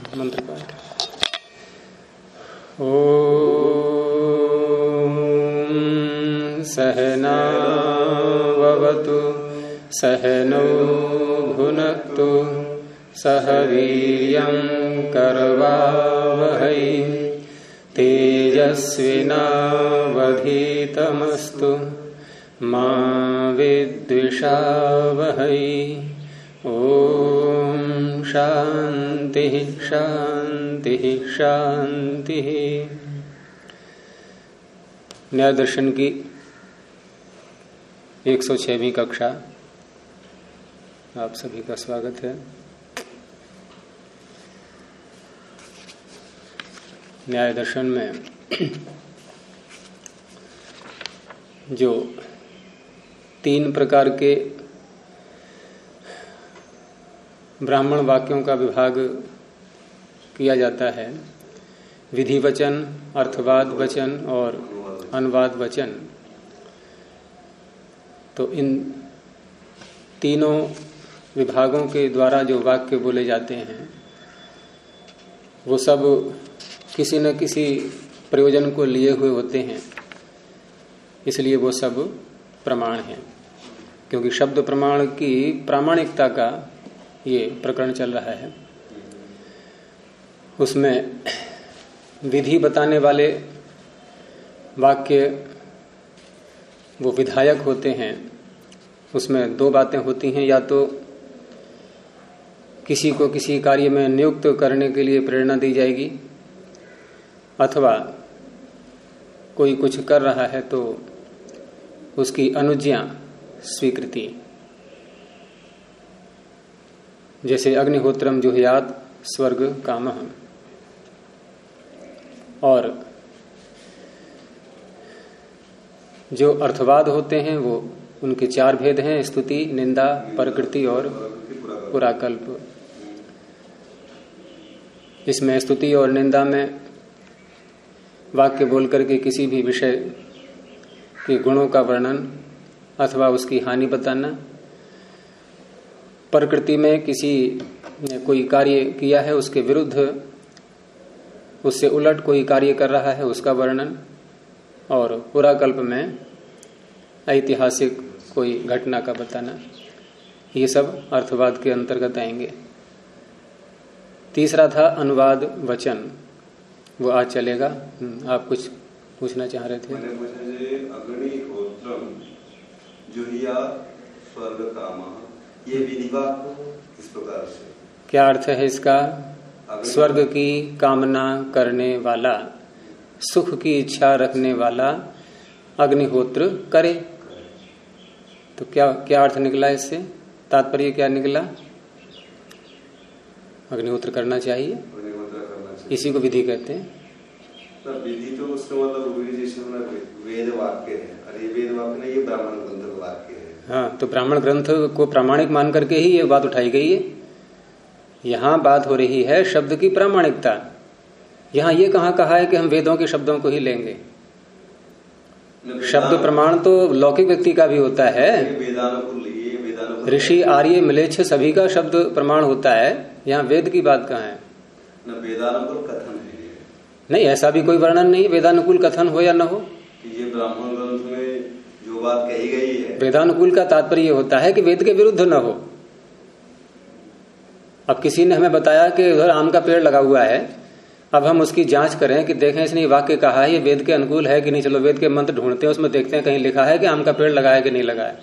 मंत्र पाठ। ओम सहनावतु सहनौ भुनक्तु सह वीर्यं करवावहै तेजस्विनावधीतमस्तु मा विद्विषावहै। ओम शांति शांति शांति। न्याय दर्शन की 106वीं कक्षा आप सभी का स्वागत है। न्याय दर्शन में जो 3 प्रकार के ब्राह्मण वाक्यों का विभाग किया जाता है, विधि वचन, अर्थवाद वचन और अनुवाद वचन। तो इन तीनों विभागों के द्वारा जो वाक्य बोले जाते हैं वो सब किसी न किसी प्रयोजन को लिए हुए होते हैं, इसलिए वो सब प्रमाण हैं। क्योंकि शब्द प्रमाण की प्रामाणिकता का ये प्रकरण चल रहा है, उसमें विधि बताने वाले वाक्य वो विधायक होते हैं। उसमें 2 बातें होती हैं, या तो किसी को किसी कार्य में नियुक्त करने के लिए प्रेरणा दी जाएगी, अथवा कोई कुछ कर रहा है तो उसकी अनुज्ञा स्वीकृति। जैसे अग्निहोत्रम जुहुयात स्वर्ग कामः। और जो अर्थवाद होते हैं वो उनके 4 भेद हैं, स्तुति, निंदा, प्रकृति और पुराकल्प। इसमें स्तुति और निंदा में वाक्य बोल करके किसी भी विषय के गुणों का वर्णन अथवा उसकी हानि बताना। प्रकृति में किसी ने कोई कार्य किया है, उसके विरुद्ध, उससे उलट कोई कार्य कर रहा है, उसका वर्णन। और पुराकल्प में ऐतिहासिक कोई घटना का बताना। ये सब अर्थवाद के अंतर्गत आएंगे। तीसरा था अनुवाद वचन, वो आज चलेगा। आप कुछ पूछना चाह रहे थे? अग्निहोत्रम जुहुयात स्वर्ग कामः, ये विधिवाक्य किस प्रकार से, क्या अर्थ है इसका? स्वर्ग की कामना करने वाला, सुख की इच्छा रखने वाला अग्निहोत्र करे। तो क्या अर्थ निकला इससे? तात्पर्य क्या निकला? अग्निहोत्र करना चाहिए, इसी को विधि कहते हैं। विधि तो उसका मतलब वेद वाक्य है, अरे वेद वाक्य नहीं, ये ब्राह्मण ग्रंथ का वाक्य है। हाँ, तो ब्राह्मण ग्रंथ को प्रामाणिक मान करके ही ये बात उठाई गई है। यहाँ बात हो रही है शब्द की प्रामाणिकता। यहाँ ये कहाँ कहा है कि हम वेदों के शब्दों को ही लेंगे? शब्द प्रमाण तो लौकिक व्यक्ति का भी होता है, ऋषि आर्य मिलेच्छ सभी का शब्द प्रमाण होता है। यहाँ वेद की बात कहाँ है? वेदानुकूल कथन है। नहीं, ऐसा भी कोई वर्णन नहीं है वेदानुकूल कथन हो या न हो। ये ब्राह्मण ग्रंथ में जो बात कही गई है, वेदानुकूल का तात्पर्य होता है कि वेद के विरुद्ध न हो। अब किसी ने हमें बताया कि उधर आम का पेड़ लगा हुआ है, अब हम उसकी जांच करें कि देखें इसने वाक्य कहा है ये वेद के अनुकूल है कि नहीं। चलो वेद के मंत्र ढूंढते हैं, उसमें देखते हैं कहीं लिखा है कि आम का पेड़ लगा है कि नहीं लगा है।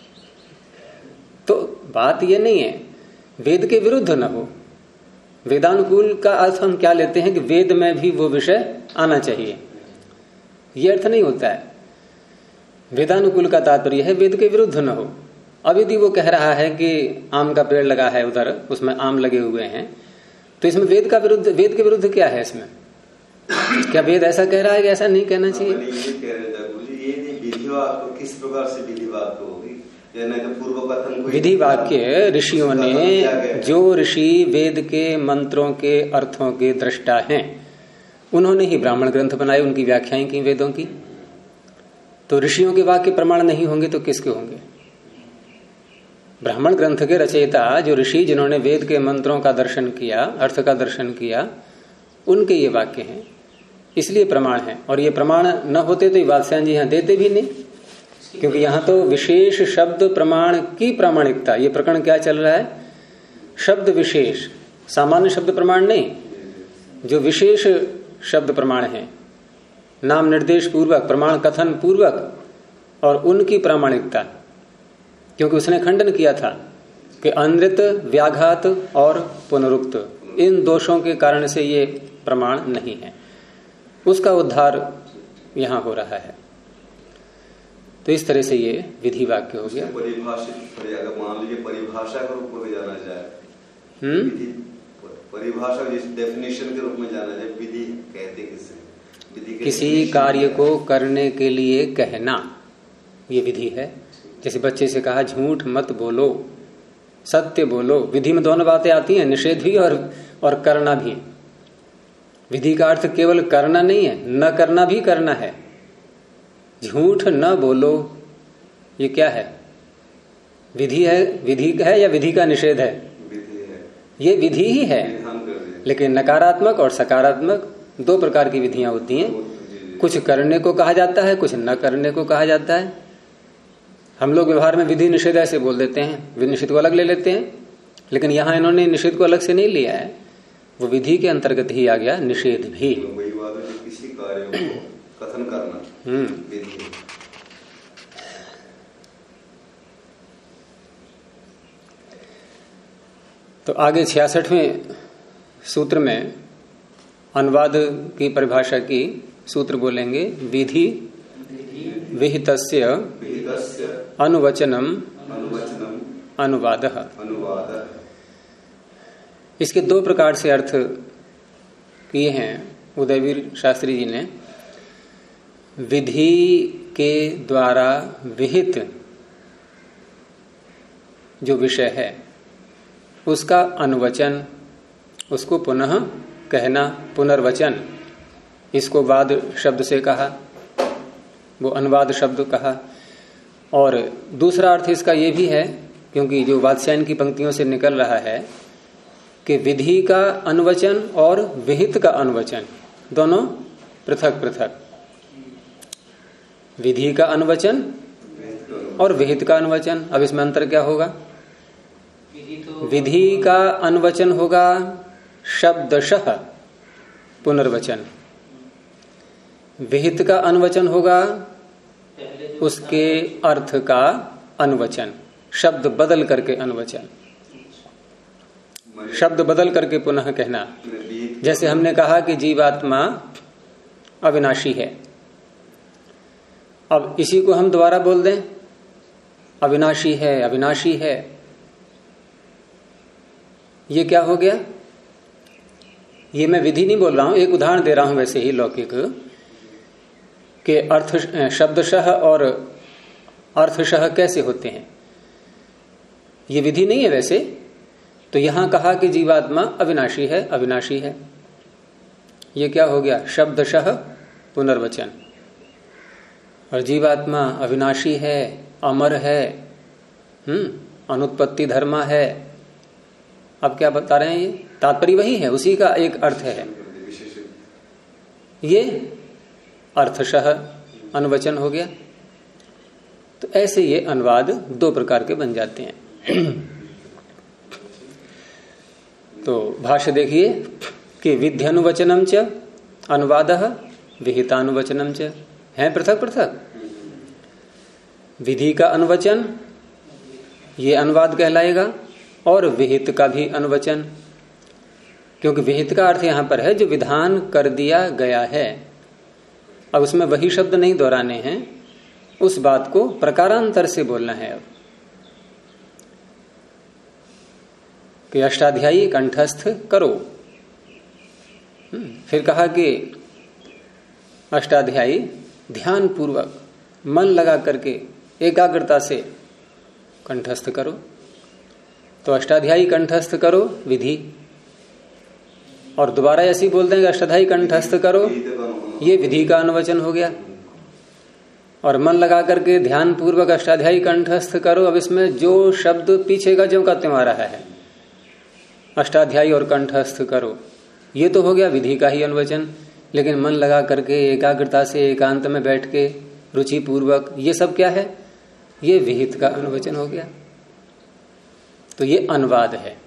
तो बात ये नहीं है वेद के विरुद्ध न हो। वेदानुकूल का अर्थ हम क्या लेते हैं कि वेद में भी वो विषय आना चाहिए, ये अर्थ नहीं होता है। वेदानुकूल का तात्पर्य है वेद के विरुद्ध न हो। अब यदि वो कह रहा है कि आम का पेड़ लगा है उधर, उसमें आम लगे हुए हैं, तो इसमें वेद के विरुद्ध क्या है इसमें? क्या वेद ऐसा कह रहा है कि ऐसा नहीं कहना चाहिए? ये कह रहे थे विधि वाक्य किस प्रकार से विधि वाक्य होगी? पूर्व कथन विधि वाक्य ऋषियों ने, जो ऋषि वेद के मंत्रों के अर्थों के दृष्टा हैं, उन्होंने ही ब्राह्मण ग्रंथ बनाए, उनकी व्याख्याएं की वेदों की। तो ऋषियों के वाक्य प्रमाण नहीं होंगे तो किसके होंगे? ब्राह्मण ग्रंथ के रचयिता जो ऋषि जिन्होंने वेद के मंत्रों का दर्शन किया, अर्थ का दर्शन किया, उनके ये वाक्य हैं, इसलिए प्रमाण है। और ये प्रमाण न होते तो ये वात्स्यायन जी यहां देते भी नहीं, क्योंकि यहां तो विशेष शब्द प्रमाण की प्रामाणिकता, ये प्रकरण क्या चल रहा है, शब्द विशेष, सामान्य शब्द प्रमाण नहीं, जो विशेष शब्द प्रमाण है, नाम निर्देश पूर्वक, प्रमाण कथन पूर्वक, और उनकी प्रामाणिकता। क्योंकि उसने खंडन किया था कि अनृत, व्याघात और पुनरुक्त इन दोषों के कारण से ये प्रमाण नहीं है, उसका उद्धार यहां हो रहा है। तो इस तरह से ये विधि वाक्य हो गया। परिभाषित, अगर मान लीजिए परिभाषा के रूप में जाना जाए, परिभाषा जिस डेफिनेशन के रूप में जाना जाए, विधि कहते किसे? किसी कार्य को करने के लिए कहना, ये विधि है। जैसे बच्चे से कहा झूठ मत बोलो, सत्य बोलो, विधि में दोनों बातें आती हैं, निषेध भी और करना भी। विधि का अर्थ केवल करना नहीं है, न करना भी करना है। झूठ न बोलो, ये क्या है? विधि है, विधि है या विधि का निषेध है? विधि है, ये विधि ही है। लेकिन नकारात्मक और सकारात्मक दो प्रकार की विधियां होती हैं। कुछ करने को कहा जाता है, कुछ न करने को कहा जाता है। हम लोग व्यवहार में विधि निषेध ऐसे बोल देते हैं, विधि निषेध को अलग ले लेते हैं, लेकिन यहां इन्होंने निषेध को अलग से नहीं लिया है, वो विधि के अंतर्गत ही आ गया निषेध भी। वही बात है, किसी कार्य को कथन करना विधि। तो आगे 66वें सूत्र में अनुवाद की परिभाषा की सूत्र बोलेंगे। विधि विहितस्य अनुवचनम अनुवादः। इसके दो प्रकार से अर्थ किए हैं उदयवीर शास्त्री जी ने। विधि के द्वारा विहित जो विषय है उसका अनुवचन, उसको पुनः कहना, पुनर्वचन, इसको वाद शब्द से कहा, वो अनुवाद शब्द कहा। और दूसरा अर्थ इसका ये भी है, क्योंकि जो वात्स्यायन की पंक्तियों से निकल रहा है कि विधि का अनुवचन और विहित का अनुवचन दोनों पृथक पृथक। विधि का अनुवचन और विहित का अनुवचन। अब इसमें अंतर क्या होगा? विधि का अनुवचन होगा शब्दशः पुनर्वचन, विहित का अनुवचन होगा उसके अर्थ का अनुवचन, शब्द बदल करके अनुवचन, शब्द बदल करके पुनः कहना। जैसे हमने कहा कि जीवात्मा अविनाशी है, अब इसी को हम दोबारा बोल दें अविनाशी है, अविनाशी है, ये क्या हो गया? ये मैं विधि नहीं बोल रहा हूं, एक उदाहरण दे रहा हूं वैसे ही लौकिक के अर्थ शब्दशः और अर्थशः कैसे होते हैं। ये विधि नहीं है वैसे, तो यहां कहा कि जीवात्मा अविनाशी है, अविनाशी है, ये क्या हो गया? शब्दशः पुनर्वचन। और जीवात्मा अविनाशी है, अमर है, अनुत्पत्ति धर्मा है। अब क्या बता रहे हैं? ये तात्पर्य वही है, उसी का एक अर्थ है। ये अर्थशः अनुवचन हो गया। तो ऐसे ये अनुवाद दो प्रकार के बन जाते हैं। तो भाष्य देखिए कि विध्यनुवचनम च अनुवादः विहितानुवचनम च, है पृथक पृथक। विधि का अनुवचन ये अनुवाद कहलाएगा और विहित का भी अनुवचन, क्योंकि विहित का अर्थ यहां पर है जो विधान कर दिया गया है। अब उसमें वही शब्द नहीं दोहराने हैं, उस बात को प्रकारांतर से बोलना है। अब कि अष्टाध्यायी कंठस्थ करो, फिर कहा कि अष्टाध्यायी ध्यान पूर्वक मन लगा करके एकाग्रता से कंठस्थ करो। तो अष्टाध्यायी कंठस्थ करो विधि, और दोबारा ऐसी बोल देंगे अष्टाध्यायी कंठस्थ करो, ये विधि का अनुवचन हो गया। और मन लगा करके ध्यान पूर्वक अष्टाध्यायी कंठस्थ करो। अब इसमें जो शब्द पीछे का ज्यों का त्यों आ रहा है, अष्टाध्यायी और कंठस्थ करो, ये तो हो गया विधि का ही अनुवचन। लेकिन मन लगा करके एकाग्रता से एकांत में बैठ के रुचि पूर्वक, ये सब क्या है, ये विहित का अनुवचन हो गया। तो ये अनुवाद है।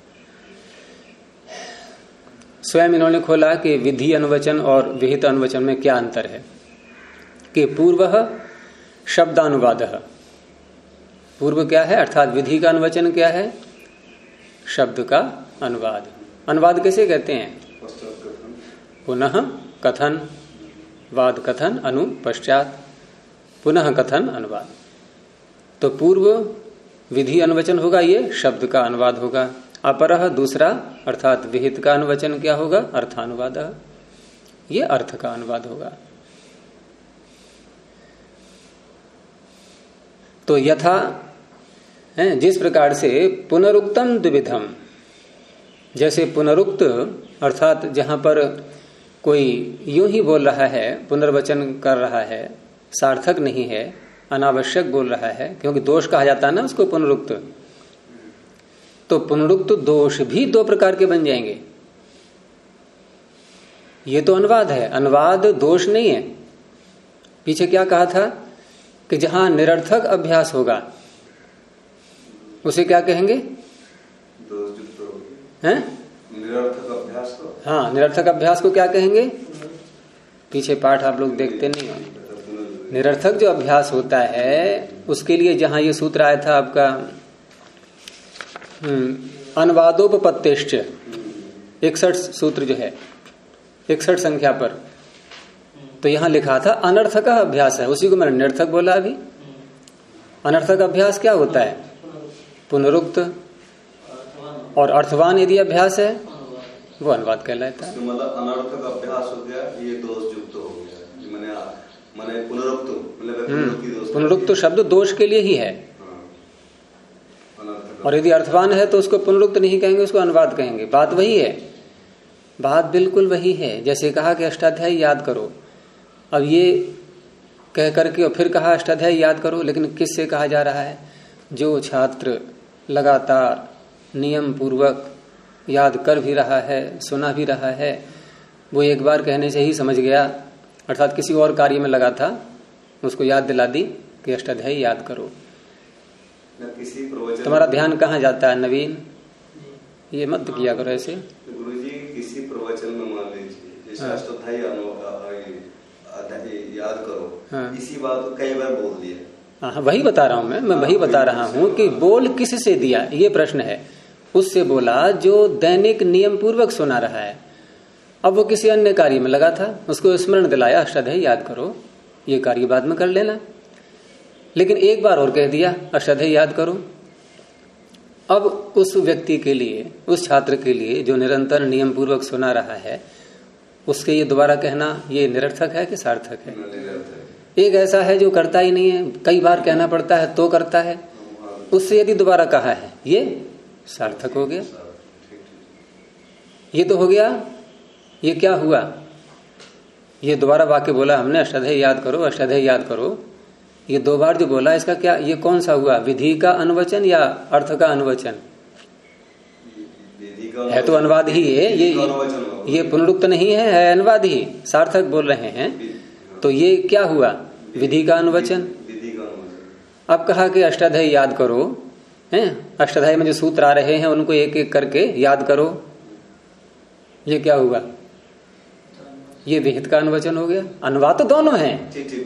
स्वयं इन्होंने खोला कि विधि अनुवचन और विहित अनुवचन में क्या अंतर है। कि पूर्व शब्दानुवाद, पूर्व क्या है अर्थात विधि का अनुवचन क्या है, शब्द का अनुवाद। अनुवाद कैसे कहते हैं, पुनः कथन, वाद कथन, अनु पश्चात, पुनः कथन अनुवाद। तो पूर्व विधि अनुवचन होगा, ये शब्द का अनुवाद होगा। अपरह दूसरा अर्थात विहित का अनुवचन क्या होगा, अर्थानुवाद, ये अर्थ का अनुवाद होगा। तो यथा जिस प्रकार से पुनरुक्तम द्विविधम, जैसे पुनरुक्त अर्थात जहां पर कोई यूं ही बोल रहा है, पुनर्वचन कर रहा है, सार्थक नहीं है, अनावश्यक बोल रहा है, क्योंकि दोष कहा जाता है ना उसको पुनरुक्त। तो पुनरुक्त दोष भी दो प्रकार के बन जाएंगे। ये तो अनुवाद है, अनुवाद दोष नहीं है। पीछे क्या कहा था कि जहां निरर्थक अभ्यास होगा उसे क्या कहेंगे, हैं? निरर्थक अभ्यास को, हाँ, निरर्थक अभ्यास को क्या कहेंगे, पीछे पाठ आप लोग देखते नहीं हो। निरर्थक जो अभ्यास होता है उसके लिए जहां ये सूत्र आया था आपका अनुवादोपपत्तिश्च, 61 सूत्र जो है 61 संख्या पर, तो यहां लिखा था अनर्थक अभ्यास है, उसी को मैंने निरर्थक बोला अभी। अनर्थक अभ्यास क्या होता है, पुनरुक्त, और अर्थवान यदि अभ्यास है वो अनुवाद कहलाता है। मतलब अनर्थक अभ्यास हो गया, ये दोष युक्त हो गया। मैंने पुनरुक्त, पुनरुक्त शब्द दोष के लिए ही है। और यदि अर्थवान है तो उसको पुनरुक्त नहीं कहेंगे, उसको अनुवाद कहेंगे। बात वही है, बात बिल्कुल वही है। जैसे कहा कि अष्टाध्यायी याद करो, अब ये कह करके और फिर कहा अष्टाध्यायी याद करो, लेकिन किससे कहा जा रहा है, जो छात्र लगातार नियम पूर्वक याद कर भी रहा है, सुना भी रहा है, वो एक बार कहने से ही समझ गया, अर्थात किसी और कार्य में लगा था, उसको याद दिला दी कि अष्टाध्यायी याद करो। तुम्हारा ध्यान कहाँ जाता है नवीन, ये मत किया करो ऐसे। गुरुजी किसी प्रवचन में मान लीजिए जैसे अष्टाध्यायी याद करो, हाँ, इसी बात को कई बार बोल दिया। हाँ, वही बता रहा हूं मैं वही बता रहा हूं कि बोल किस से दिया, ये प्रश्न है। उससे बोला जो दैनिक नियम पूर्वक सुना रहा है। अब वो किसी अन्य कार्य में लगा था, उसको स्मरण दिलाया अष्टाध्यायी याद करो, ये कार्य बाद में कर लेना, लेकिन एक बार और कह दिया अष्टाध्यायी याद करो। अब उस व्यक्ति के लिए, उस छात्र के लिए जो निरंतर नियम पूर्वक सुना रहा है, उसके ये दोबारा कहना ये निरर्थक है कि सार्थक है। एक ऐसा है जो करता ही नहीं है, कई बार कहना पड़ता है तो करता है, उससे यदि दोबारा कहा है ये सार्थक हो गया। ये तो हो गया, ये क्या हुआ, ये दोबारा वाक्य बोला हमने अष्टाध्यायी याद करो, अष्टाध्यायी याद करो, ये दो बार जो बोला इसका क्या, ये कौन सा हुआ, विधि का अनुवचन या अर्थ का अनुवचन है? तो अनुवाद ही है ये पुनरुक्त नहीं है अनुवाद ही, सार्थक बोल रहे हैं। तो ये क्या हुआ, विधि का अनुवचन। अब कहा कि अष्टाध्यायी याद करो, हैं, अष्टाध्यायी में जो सूत्र आ रहे हैं उनको एक एक करके याद करो, ये क्या हुआ, ये विहित का अनुवचन हो गया। अनुवाद तो दोनों है,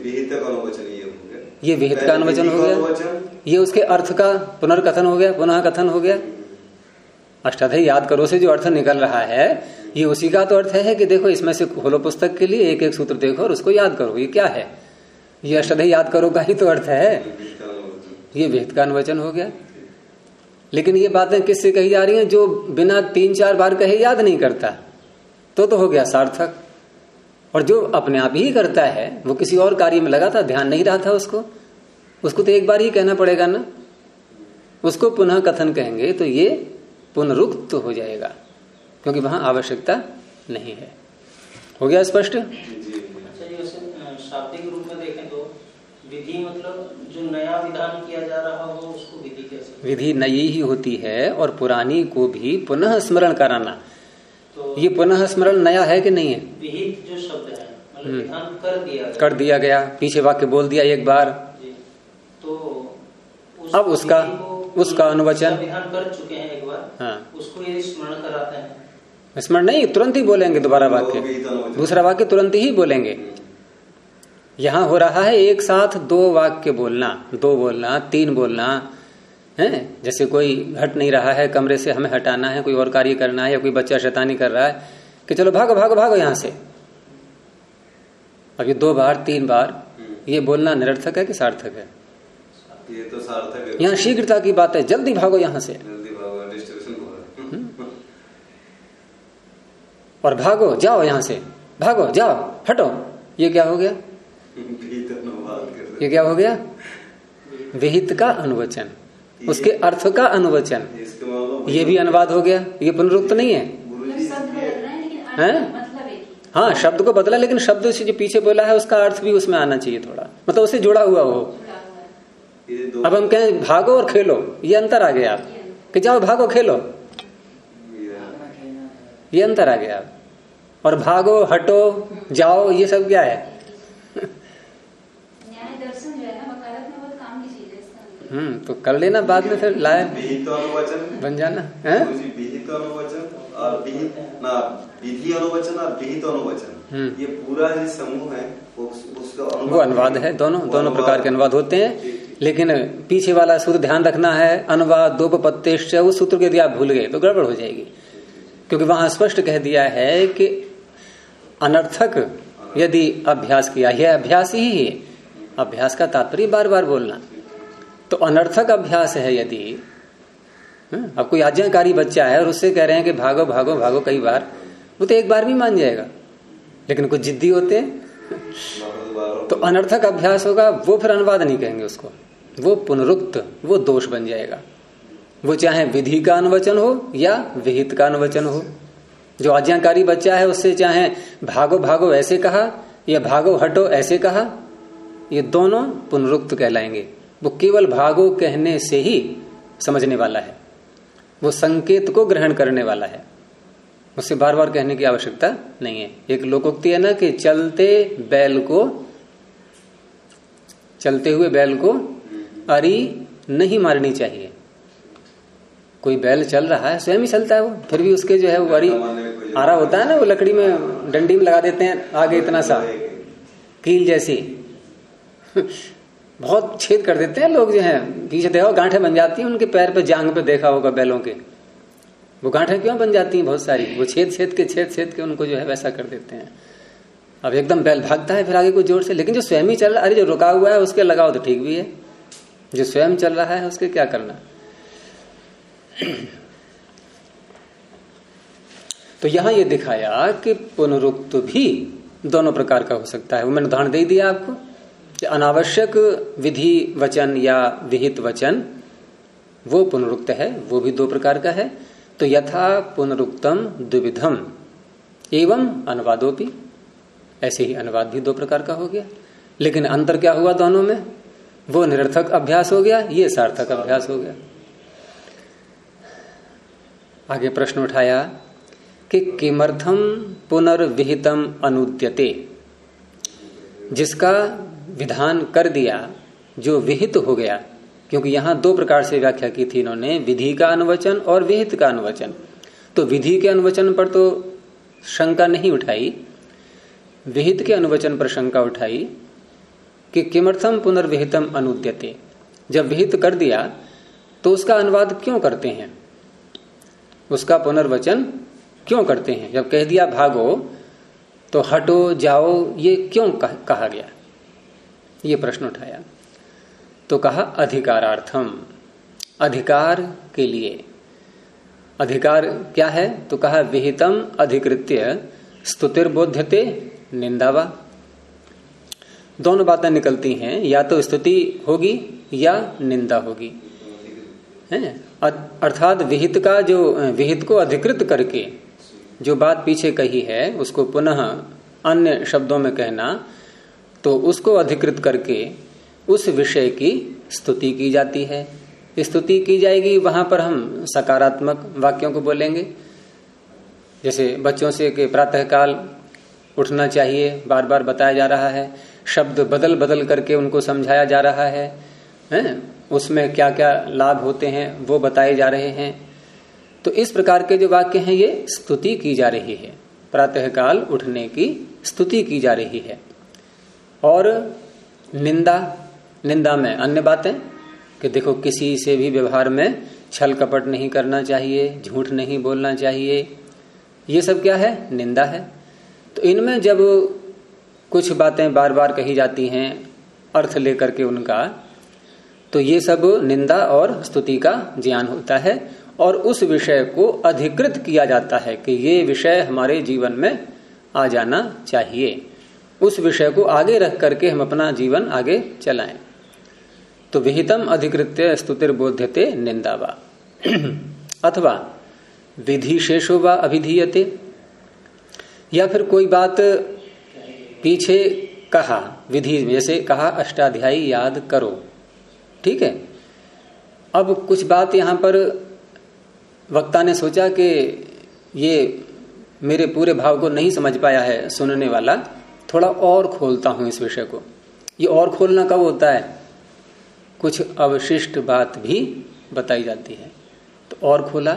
ये विहित का अनुवचन हो गया, ये उसके अर्थ का पुनर्कथन हो गया, पुनः कथन हो गया। अष्टाध्यायी याद करो से जो अर्थ निकल रहा है ये उसी का तो अर्थ है कि देखो इसमें से खोलो पुस्तक के लिए, एक एक सूत्र देखो और उसको याद करो, ये क्या है, ये अष्टाध्यायी याद करो का ही तो अर्थ है, ये विहित का अनुवचन हो गया। लेकिन ये बातें किससे कही जा रही हैं, जो बिना 3-4 बार कहे याद नहीं करता, तो हो गया सार्थक। और जो अपने आप ही करता है, वो किसी और कार्य में लगा था, ध्यान नहीं रहा था, उसको तो एक बार ही कहना पड़ेगा ना, उसको पुनः कथन कहेंगे तो ये पुनरुक्त हो जाएगा, क्योंकि वहां आवश्यकता नहीं है। हो गया स्पष्ट? अच्छा जी, वैसे शाब्दिक रूप में देखें तो विधि मतलब जो नया विधान किया जा रहा हो उसको विधि कैसे? विधि नई ही होती है और पुरानी को भी पुनः स्मरण कराना। तो ये पुनः स्मरण नया है कि नहीं है? विहित जो शब्द है मतलब विधान कर दिया गया, पीछे वाक्य बोल दिया एक बार, तो अब उसका अनुवचन विधान कर चुके हैं एक बार। हाँ, उसको यदि स्मरण कराते हैं, स्मरण नहीं, तुरंत ही बोलेंगे दोबारा वाक्य, दूसरा वाक्य तुरंत ही बोलेंगे। यहां हो रहा है एक साथ दो वाक्य बोलना, 2 बोलना, 3 बोलना है। जैसे कोई हट नहीं रहा है कमरे से, हमें हटाना है, कोई और कार्य करना है, या कोई बच्चा शैतानी कर रहा है कि चलो भागो भागो भागो यहां से। अब ये 2 बार 3 बार ये बोलना निरर्थक है कि सार्थक है? ये तो सार्थक है। यहाँ शीघ्रता की बात है, जल्दी भागो यहां से, जल्दी भागो, डिस्ट्रैक्शन हो रहा है। और भागो, जाओ यहां से, भागो जाओ, हटो। ये क्या हो गया? ये क्या हो गया? विहित का अनुवचन, उसके अर्थ का अनुवचन। ये भी अनुवाद हो गया, ये पुनरुक्त नहीं है। हाँ, शब्द को बदला, लेकिन शब्द से जो पीछे बोला है उसका अर्थ भी उसमें आना चाहिए थोड़ा, मतलब उससे जुड़ा हुआ हो। अब हम कहें भागो और खेलो, ये अंतर आ गया। कि जाओ भागो खेलो, ये अंतर आ गया। और भागो, हटो, जाओ, ये सब क्या है? तो कर लेना, बाद में फिर लाए बन जाना है। विहित अनुवचन और विधि अनुवचन और विहित अनुवचन, ये पूरा जो समूह है वो अनुवाद है। दोनों प्रकार के अनुवाद होते हैं, लेकिन पीछे वाला सूत्र ध्यान रखना है। अनुवाद दोपपत्तेश्च, उस सूत्र के यदि आप भूल गए तो गड़बड़ हो जाएगी, क्योंकि वहां स्पष्ट कह दिया है कि अनर्थक यदि अभ्यास किया, यह अभ्यास ही है। अभ्यास का तात्पर्य बार बार बोलना, तो अनर्थक अभ्यास है यदि। अब कोई आज्ञाकारी बच्चा है और उससे कह रहे हैं कि भागो भागो भागो कई बार, वो तो एक बार भी मान जाएगा, लेकिन कुछ जिद्दी होते हैं तो अनर्थक अभ्यास होगा, वो फिर अनुवाद नहीं कहेंगे उसको, वो पुनरुक्त, वो दोष बन जाएगा। वो चाहे विधि का अनुवचन हो या विहित का अनुवचन हो। जो आज्ञाकारी बच्चा है उससे चाहे भागो भागो ऐसे कहा या भागो हटो ऐसे कहा, ये दोनों पुनरुक्त कहलाएंगे। वो केवल भागो कहने से ही समझने वाला है, वो संकेत को ग्रहण करने वाला है, उससे बार बार कहने की आवश्यकता नहीं है। एक लोकोक्ति है ना कि चलते हुए बैल को अरी नहीं मारनी चाहिए। कोई बैल चल रहा है, स्वयं ही चलता है वो, फिर भी उसके जो है वो अरी आरा होता है ना, वो लकड़ी में डंडी में लगा देते हैं आगे इतना सा कील जैसी बहुत छेद कर देते हैं लोग जो है। पीछे देखो गांठें बन जाती हैं उनके पैर पे, जांग पे देखा होगा बैलों के, वो गांठें क्यों बन जाती हैं बहुत सारी, वो छेद के उनको जो है वैसा कर देते हैं। अब एकदम बैल भागता है फिर आगे को जोर से, लेकिन जो स्वयं ही चल रहा है, अरे जो रुका हुआ है उसके लगाओ तो ठीक भी है, जो स्वयं चल रहा है उसके क्या करना। तो यहां ये दिखाया कि पुनरुक्त भी दोनों प्रकार का हो सकता है। वो मैंने उदाहरण दे दिया आपको कि अनावश्यक विधि वचन या विहित वचन वो पुनरुक्त है, वो भी 2 प्रकार का है। तो यथा पुनरुक्तम द्विविधम एवं अनुवादोपि, ऐसे ही अनुवाद भी 2 प्रकार का हो गया। लेकिन अंतर क्या हुआ दोनों में? वो निरर्थक अभ्यास हो गया, ये सार्थक अभ्यास हो गया। आगे प्रश्न उठाया कि किमर्थम पुनर्विहितम अनुद्यते, जिसका विधान कर दिया जो विहित हो गया, क्योंकि यहां 2 प्रकार से व्याख्या की थी इन्होंने, विधि का अनुवचन और विहित का अनुवचन। तो विधि के अनुवचन पर तो शंका नहीं उठाई, विहित के अनुवचन पर शंका उठाई कि किमर्थम पुनर्विहितम अनुद्यते, जब विहित कर दिया तो उसका अनुवाद क्यों करते हैं, उसका पुनर्वचन क्यों करते हैं। जब कह दिया भागो तो हटो जाओ, ये क्यों कहा गया, ये प्रश्न उठाया। तो कहा अधिकारार्थम, अधिकार के लिए। अधिकार क्या है? तो कहा विहितम अधिकृत्य स्तुतिर्बोध्यते निंदावा। दोनों बातें निकलती हैं, या तो स्तुति होगी या निंदा होगी, है। अर्थात विहित का जो विहित को अधिकृत करके जो बात पीछे कही है उसको पुनः अन्य शब्दों में कहना, तो उसको अधिकृत करके उस विषय की स्तुति की जाती है। स्तुति की जाएगी, वहां पर हम सकारात्मक वाक्यों को बोलेंगे। जैसे बच्चों से कि प्रातःकाल उठना चाहिए, बार बार बताया जा रहा है, शब्द बदल बदल करके उनको समझाया जा रहा है, उसमें क्या क्या लाभ होते हैं वो बताए जा रहे हैं। तो इस प्रकार के जो वाक्य हैं ये स्तुति की जा रही है, प्रातःकाल उठने की स्तुति की जा रही है। और निंदा में अन्य बातें कि देखो किसी से भी व्यवहार में छल कपट नहीं करना चाहिए, झूठ नहीं बोलना चाहिए, ये सब क्या है? निंदा है। तो इनमें जब कुछ बातें बार बार कही जाती हैं अर्थ लेकर के उनका, तो ये सब निंदा और स्तुति का ज्ञान होता है और उस विषय को अधिकृत किया जाता है कि ये विषय हमारे जीवन में आ जाना चाहिए। उस विषय को आगे रख करके हम अपना जीवन आगे चलाएं। तो विहितम अधिकृत्य स्तुतिर्बोध्यते निंदा वा अथवा विधि शेषो वा अभिधीयते, या फिर कोई बात पीछे कहा विधि, जैसे कहा अष्टाध्यायी याद करो, ठीक है। अब कुछ बात यहां पर वक्ता ने सोचा कि ये मेरे पूरे भाव को नहीं समझ पाया है सुनने वाला, थोड़ा और खोलता हूं इस विषय को। ये और खोलना कब होता है? कुछ अवशिष्ट बात भी बताई जाती है। तो और खोला,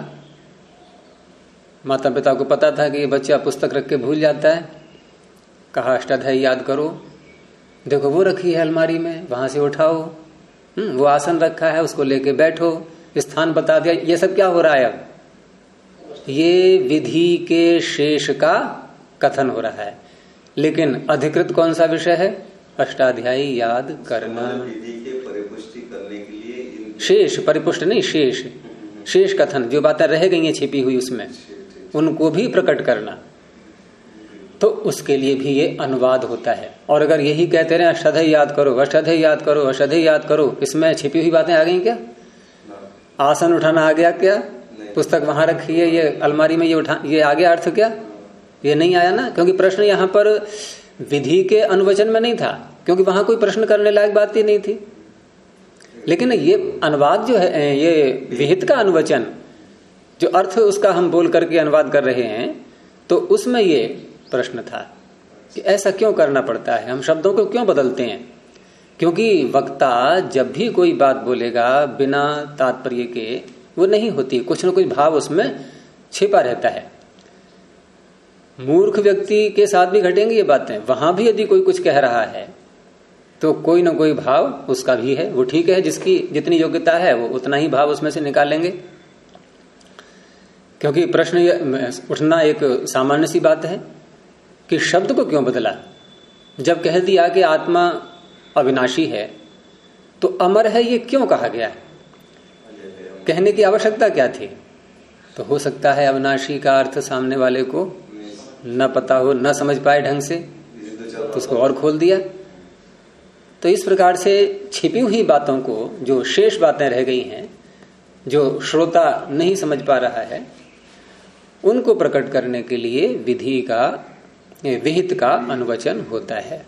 माता पिता को पता था कि ये बच्चा पुस्तक रख के भूल जाता है, कहा अष्टाध्यायी याद करो, देखो वो रखी है अलमारी में, वहां से उठाओ, वो आसन रखा है उसको लेके बैठो, स्थान बता दिया। ये सब क्या हो रहा है? अब ये विधि के शेष का कथन हो रहा है, लेकिन अधिकृत कौन सा विषय है? अष्टाध्यायी याद करना। विधि के परिपुष्टि करने के लिए शेष, परिपुष्ट नहीं, शेष, शेष कथन, जो बातें रह गई हैं छिपी हुई उसमें, उनको भी प्रकट करना। तो उसके लिए भी ये अनुवाद होता है। और अगर यही कहते रहे अष्टाध्यायी याद करो, अष्टाध्यायी याद करो, अष्टाध्यायी याद करो, इसमें छिपी हुई बातें आ गई क्या? आसन उठाना आ गया क्या? पुस्तक वहां रखी है, ये अलमारी में ये उठा, ये आ गया अर्थ क्या? ये नहीं आया ना, क्योंकि प्रश्न यहाँ पर विधि के अनुवचन में नहीं था, क्योंकि वहां कोई प्रश्न करने लायक बात ही नहीं थी। लेकिन ये अनुवाद जो है, ये विहित का अनुवचन, जो अर्थ उसका हम बोल करके अनुवाद कर रहे हैं, तो उसमें ये प्रश्न था कि ऐसा क्यों करना पड़ता है, हम शब्दों को क्यों बदलते हैं? क्योंकि वक्ता जब भी कोई बात बोलेगा बिना तात्पर्य के वो नहीं होती, कुछ न कुछ भाव उसमें छिपा रहता है। मूर्ख व्यक्ति के साथ भी घटेंगी ये बातें, वहां भी यदि कोई कुछ कह रहा है तो कोई ना कोई भाव उसका भी है, वो ठीक है, जिसकी जितनी योग्यता है वो उतना ही भाव उसमें से निकालेंगे। क्योंकि प्रश्न उठना एक सामान्य सी बात है कि शब्द को क्यों बदला। जब कह दिया कि आत्मा अविनाशी है तो अमर है, ये क्यों कहा गया? कहने की आवश्यकता क्या थी? तो हो सकता है अविनाशी का अर्थ सामने वाले को न पता हो, न समझ पाए ढंग से, तो उसको और खोल दिया। तो इस प्रकार से छिपी हुई बातों को, जो शेष बातें रह गई हैं, जो श्रोता नहीं समझ पा रहा है, उनको प्रकट करने के लिए विधि का, विहित का अनुवचन होता है।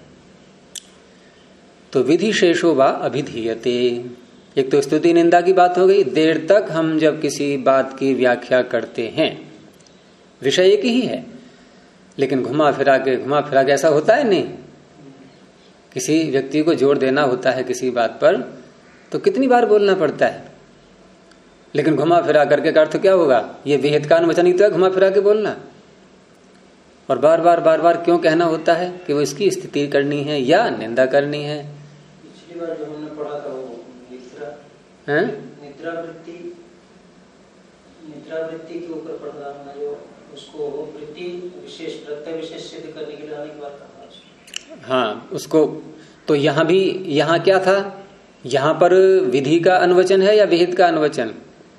तो विधि शेषो वा अभिधीयते। एक तो स्तुति निंदा की बात हो गई। देर तक हम जब किसी बात की व्याख्या करते हैं, विषय एक ही है, लेकिन घुमा फिरा के ऐसा होता है नहीं। किसी व्यक्ति को जोर देना होता है किसी बात पर, तो कितनी बार बोलना पड़ता है, लेकिन घुमा फिरा करके का अर्थ क्या होगा? ये विहित का अनुवचन ही तो है, घुमा फिरा के बोलना। और बार बार क्यों कहना होता है? कि वो इसकी स्थिति करनी है या निंदा करनी है। पिछली बार जो हमने पढ़ा था वो निद्रा वृत्ति के ऊपर पढ़ा था, जो उसको वृत्ति विशेष प्रत्यय विशेष सिद्ध करने के लिए आने की बात था। हाँ, उसको तो यहाँ क्या था? यहाँ पर विधि का अनुवचन है या विहित का अनुवचन?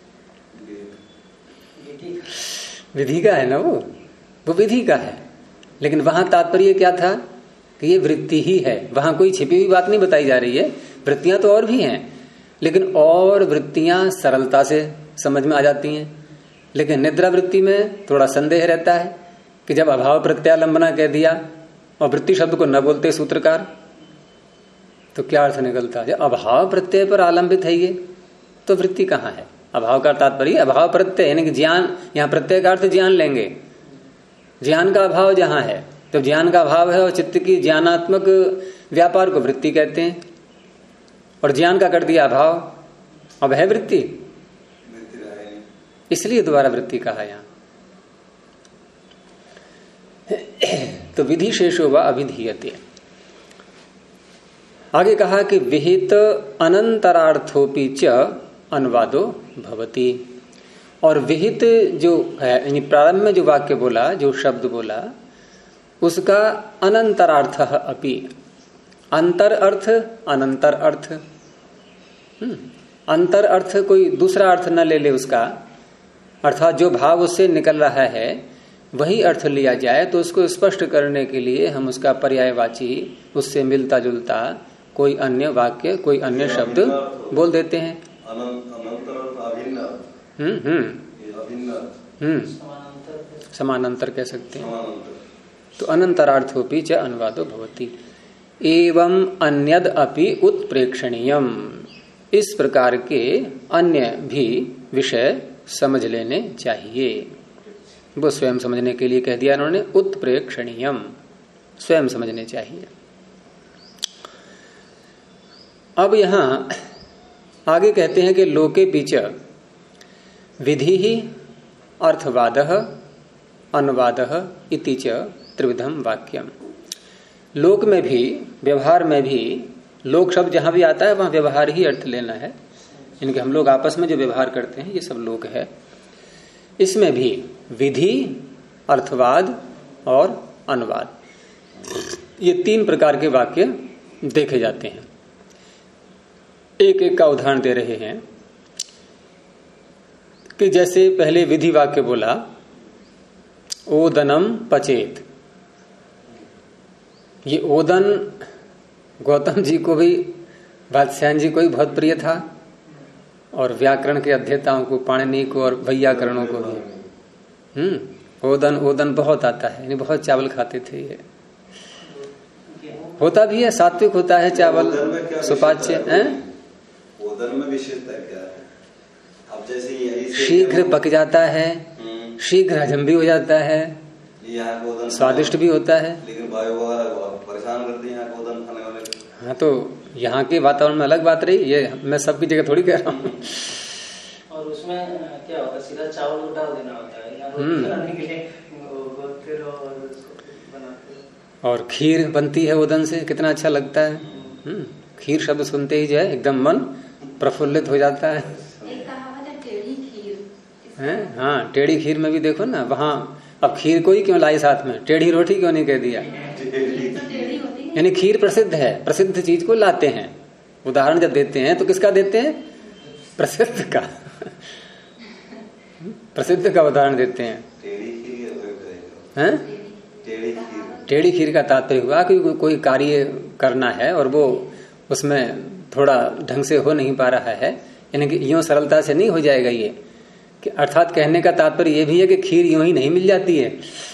विधि का है ना, वो विधि का है। लेकिन वहां तात्पर्य क्या था? कि ये वृत्ति ही है, वहां कोई छिपी हुई बात नहीं बताई जा रही है। वृत्तियां तो और भी हैं, लेकिन और वृत्तियां सरलता से समझ में आ जाती हैं। लेकिन निद्रा वृत्ति में थोड़ा संदेह रहता है कि जब अभाव प्रत्यालंबना कह दिया और वृत्ति शब्द को न बोलते सूत्रकार, तो क्या अर्थ निकलता है? अभाव प्रत्यय पर आलंबित है ये, तो वृत्ति कहाँ है? अभाव का तात्पर्य अभाव प्रत्यय, यानी कि ज्ञान, यहाँ प्रत्यय का अर्थ ज्ञान लेंगे। ज्ञान का अभाव जहां है, तो ज्ञान का अभाव है और चित्त की ज्ञानात्मक व्यापार को वृत्ति कहते हैं, और ज्ञान का कर दिया अभाव, अब है वृत्ति, इसलिए दोबारा वृत्ति कहा यहां। तो विधि शेषो व अभिधीयते। आगे कहा कि विहित अनंतरार्थोपि च अनुवादो भवति, और विहित जो है, यानी प्रारंभ में जो वाक्य बोला, जो शब्द बोला, उसका अनंतरार्थ अपि, अंतर अर्थ अनंतर अर्थ, अंतर अर्थ कोई दूसरा अर्थ न ले ले उसका, अर्थात जो भाव उससे निकल रहा है वही अर्थ लिया जाए, तो उसको स्पष्ट करने के लिए हम उसका पर्यायवाची, उससे मिलता जुलता कोई अन्य वाक्य, कोई अन्य शब्द बोल देते हैं। समानांतर कह सकते हैं। तो अनंतरार्थोपि च अनुवादो भवति। एवं अन्यद अपि उत्प्रेक्षणीयम, इस प्रकार के अन्य भी विषय समझ लेने चाहिए। वो स्वयं समझने के लिए कह दिया उन्होंने, उत्प्रेक्षणीयम, स्वयं समझने चाहिए। अब यहां आगे कहते हैं कि लोके पीच विधि ही अर्थवादः अनुवादः इति च त्रिविधम वाक्यम। लोक में भी, व्यवहार में भी, लोक शब्द जहां भी आता है वहां व्यवहार ही अर्थ लेना है, इनके हम लोग आपस में जो व्यवहार करते हैं ये सब लोक है। इसमें भी विधि, अर्थवाद और अनुवाद, ये तीन प्रकार के वाक्य देखे जाते हैं। एक एक का उदाहरण दे रहे हैं कि जैसे पहले विधि वाक्य बोला, ओदनम पचेत। ये ओदन गौतम जी को भी, वात्स्यायन जी को भी बहुत प्रिय था, और व्याकरण के अध्येताओं को, पाणिनि को और वैयाकरणों को भी। ओदन ओदन बहुत आता है, यानी बहुत चावल खाते थे। ये होता भी है, सात्विक होता है चावल, सुपाच्य है। ओदन में विशेषता क्या है? अब जैसे शीघ्र पक जाता है, शीघ्र हजम भी हो जाता है, स्वादिष्ट भी होता है। लेकिन वायु वगैरह परेशान करती है ओदन खाने वाले। हाँ, तो यहाँ के वातावरण में अलग बात रही, ये मैं सबकी जगह थोड़ी कह रहा हूँ। और उसमें क्या होता है, सीधा चावल को डाल देना होता है, यहाँ रोटी बनाने के लिए और खीर बनती है ओदन से, कितना अच्छा लगता है। खीर शब्द सुनते ही जो है एकदम मन प्रफुल्लित हो जाता है। टेढ़ी खीर है, हाँ, टेढ़ी खीर में भी देखो ना, वहां अब खीर को ही क्यों लाई साथ में, टेढ़ी रोटी क्यों नहीं कह दिया? यानी खीर प्रसिद्ध है, प्रसिद्ध चीज को लाते हैं। उदाहरण जब देते हैं तो किसका देते हैं? प्रसिद्ध का। प्रसिद्ध का उदाहरण देते हैं। टेढ़ी खीर का तात्पर्य हुआ कि कोई कार्य करना है और वो उसमें थोड़ा ढंग से हो नहीं पा रहा है, यानी कि यूं सरलता से नहीं हो जाएगा ये, कि अर्थात कहने का तात्पर्य ये भी है कि खीर यूं ही नहीं मिल जाती है।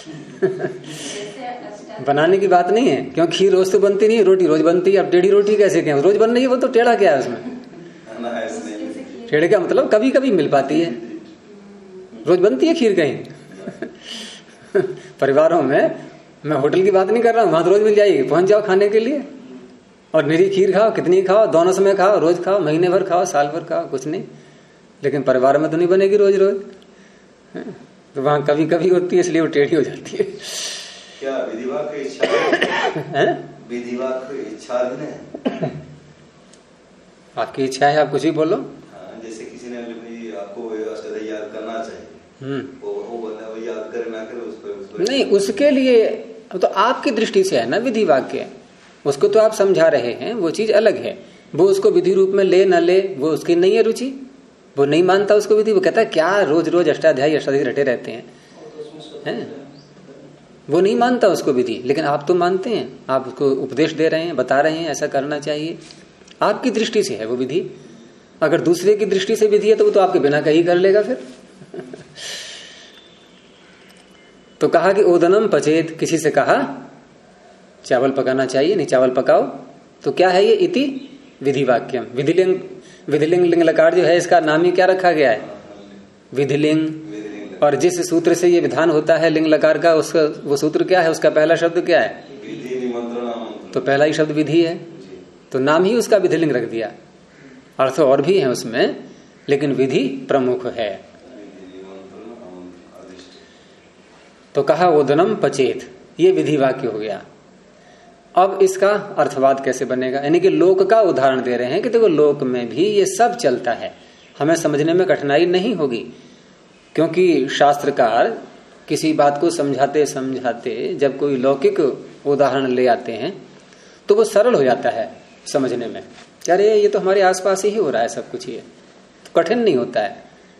बनाने की बात नहीं है, क्यों खीर रोज तो बनती नहीं, रोटी रोज बनती है। अब टेढ़ी रोटी कैसे क्या रोज बन रही है? वो तो टेढ़ा क्या है उसमें? टेढ़े का मतलब कभी कभी मिल पाती है, रोज बनती है खीर कहीं। परिवारों में, मैं होटल की बात नहीं कर रहा हूं, वहां तो रोज मिल जाएगी, पहुंच जाओ खाने के लिए, और निरी खीर खाओ, कितनी खाओ, दोनों समय खाओ, रोज खाओ, महीने भर खाओ, साल भर खाओ, कुछ नहीं। लेकिन परिवार में तो नहीं बनेगी रोज रोज, तो वहां कभी कभी होती है, इसलिए वो टेढ़ी हो जाती है। क्या विधिवाक की इच्छा है? विधिवाक की इच्छा है, आपकी इच्छा है, आप कुछ भी बोलो। जैसे किसी ने भाई आपको अष्टदई याद करना चाहिए, वो याद करे ना करे, उसको नहीं, उसके लिए तो आपकी दृष्टि से है ना विधि वाक्य, उसको तो आप समझा रहे हैं, वो चीज अलग है। वो उसको विधि रूप में ले न ले, वो उसकी नहीं है रुचि, वो नहीं मानता उसको विधि। वो कहता है क्या रोज रोज अष्टाध्यायी रटे रहते हैं, वो नहीं मानता उसको विधि। लेकिन आप तो मानते हैं, आप उसको उपदेश दे रहे हैं, बता रहे हैं ऐसा करना चाहिए। आपकी दृष्टि से है वो विधि, अगर दूसरे की दृष्टि से विधि है तो वो तो आपके बिना कहीं कर लेगा फिर। तो कहा कि ओदनम पचेत, किसी से कहा चावल पकाना चाहिए, नहीं चावल पकाओ, तो क्या है ये? इति विधि वाक्यम। विधिलिंग लिंग लकार जो है इसका नाम ही क्या रखा गया है? विधिलिंग। और जिस सूत्र से ये विधान होता है लिंग लकार का, उसका वो सूत्र क्या है? उसका पहला शब्द क्या है? विधि, निमंत्रण, आमंत्रण। तो पहला ही शब्द विधि है, तो नाम ही उसका विधिलिंग रख दिया। अर्थ और भी है उसमें, लेकिन विधि प्रमुख है। तो कहा ओदनम पचेत, ये विधि वाक्य हो गया। अब इसका अर्थवाद कैसे बनेगा? यानी कि लोक का उदाहरण दे रहे हैं कि देखो लोक में भी ये सब चलता है, हमें समझने में कठिनाई नहीं होगी, क्योंकि शास्त्रकार किसी बात को समझाते समझाते जब कोई लौकिक उदाहरण ले आते हैं तो वो सरल हो जाता है समझने में। अरे ये तो हमारे आसपास ही हो रहा है सब कुछ, ये तो कठिन नहीं होता है।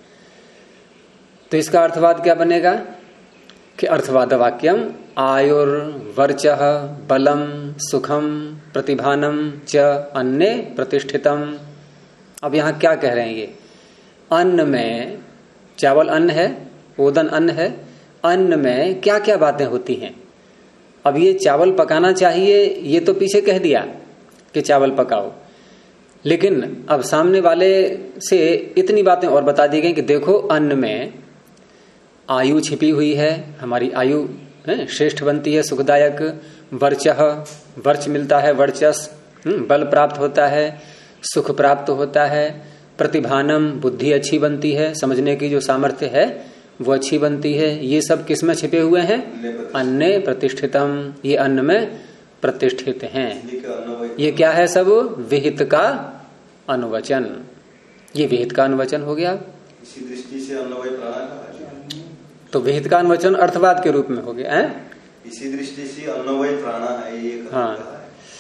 तो इसका अर्थवाद क्या बनेगा कि अर्थवाद वाक्यम आयुर्वर्चः बलम सुखम प्रतिभानम च अन्ने प्रतिष्ठितम। अब यहां क्या कह रहे हैं? ये अन्न में, चावल अन्न है, ओदन अन्न है, अन्न में क्या क्या बातें होती हैं। अब ये चावल पकाना चाहिए, ये तो पीछे कह दिया कि चावल पकाओ, लेकिन अब सामने वाले से इतनी बातें और बता दी गई कि देखो अन्न में आयु छिपी हुई है, हमारी आयु श्रेष्ठ बनती है, सुखदायक। वर्चः, वर्च मिलता है, वर्चस, बल प्राप्त होता है, सुख प्राप्त होता है। प्रतिभानम, बुद्धि अच्छी बनती है, समझने की जो सामर्थ्य है वो अच्छी बनती है। ये सब किस में छिपे हुए हैं? अन्ने प्रतिष्ठितम, ये अन्न में प्रतिष्ठित हैं। ये क्या है? सब विहित का अनुवचन। ये विहित का अनुवचन हो गया। इसी दृष्टि से अन्नवय प्राण कहा। तो विहित का अनुवचन अर्थवाद के रूप में हो गया है। इसी दृष्टि से अन्नवय प्राण है ये। हाँ,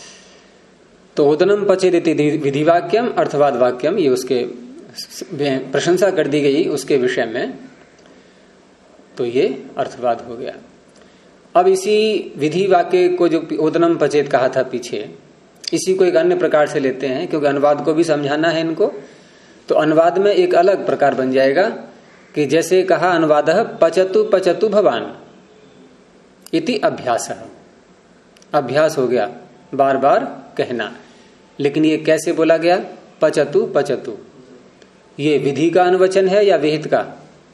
तो ओदनम पचेदिति विधि वाक्यम अर्थवाद वाक्यम, ये उसके प्रशंसा कर दी गई उसके विषय में, तो ये अर्थवाद हो गया। अब इसी विधि वाक्य को जो ओदनम पचेत कहा था पीछे, इसी को एक अन्य प्रकार से लेते हैं, क्योंकि अनुवाद को भी समझाना है इनको। तो अनुवाद में एक अलग प्रकार बन जाएगा कि जैसे कहा अनुवाद पचतु पचतु भवान इति अभ्यास। अभ्यास हो गया, बार बार कहना। लेकिन ये कैसे बोला गया? पचतु पचतु। ये विधि का अनुवचन है या विहित का?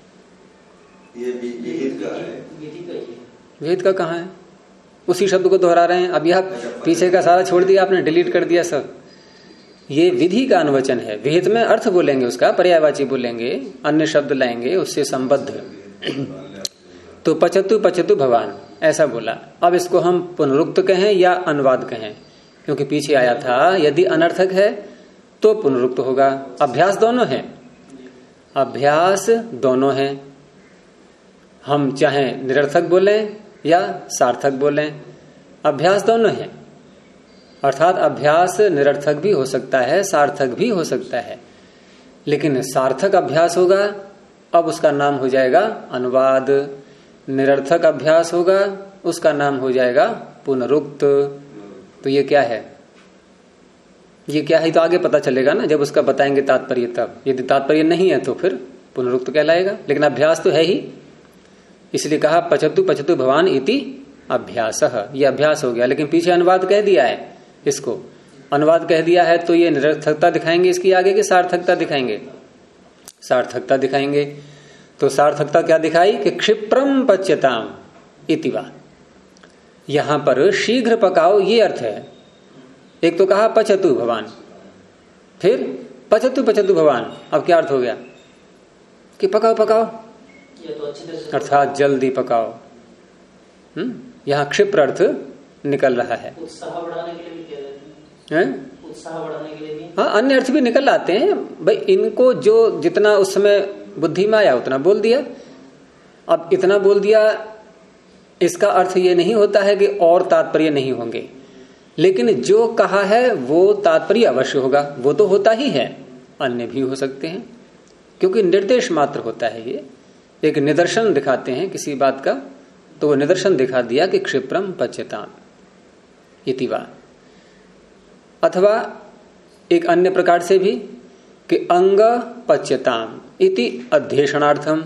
ये विहित का है। विहित का कहाँ है? उसी शब्द को दोहरा रहे हैं। अब यह पीछे का सारा छोड़ दिया आपने, डिलीट कर दिया सब। ये विधि का अनुवचन है। विहित में अर्थ बोलेंगे, उसका पर्यायवाची बोलेंगे, अन्य शब्द लाएंगे उससे संबद्ध। तो पचतु पचतु भवान ऐसा बोला। अब इसको हम पुनरुक्त कहें या अनुवाद कहें, क्योंकि पीछे आया था यदि अनर्थक है तो पुनरुक्त होगा। अभ्यास दोनों है, अभ्यास दोनों है। हम चाहे निरर्थक बोलें या सार्थक बोलें, अभ्यास दोनों है। अर्थात अभ्यास निरर्थक भी हो सकता है, सार्थक भी हो सकता है। लेकिन सार्थक अभ्यास होगा, अब उसका नाम हो जाएगा अनुवाद। निरर्थक अभ्यास होगा, उसका नाम हो जाएगा पुनरुक्त। तो ये क्या है? ये क्या है तो आगे पता चलेगा ना, जब उसका बताएंगे तात्पर्य तब। यदि तात्पर्य नहीं है तो फिर पुनरुक्त कहलाएगा, लेकिन अभ्यास तो है ही। इसलिए कहा पचतु पचतु भवान इति अभ्यास। ये अभ्यास हो गया, लेकिन पीछे अनुवाद कह दिया है। इसको अनुवाद कह दिया है तो ये निरर्थकता दिखाएंगे इसकी आगे की सार्थकता दिखाएंगे? सार्थकता दिखाएंगे। तो सार्थकता क्या दिखाई कि क्षिप्रम पच्यताम इतिवा। यहां पर शीघ्र पकाओ ये अर्थ है। एक तो कहा पचतु भवान, फिर पचतु पचतु भवान। अब क्या अर्थ हो गया? कि पकाओ पकाओ, अर्थात जल्दी पकाओ। यहां क्षिप्र अर्थ निकल रहा है। उत्साह बढ़ाने के लिए भी कह रहे हैं। उत्साह बढ़ाने के लिए भी, हाँ, अन्य अर्थ भी निकल आते हैं भाई। इनको जो जितना उस समय बुद्धि में आया उतना बोल दिया। अब इतना बोल दिया, इसका अर्थ ये नहीं होता है कि और तात्पर्य नहीं होंगे, लेकिन जो कहा है वो तात्पर्य अवश्य होगा। वो तो होता ही है, अन्य भी हो सकते हैं, क्योंकि निर्देश मात्र होता है। ये एक निदर्शन दिखाते हैं किसी बात का, तो वो निदर्शन दिखा दिया कि क्षिप्रम पच्यताम इतिवा। अथवा एक अन्य प्रकार से भी कि अंग पच्यताम इति अध्यक्षणार्थम।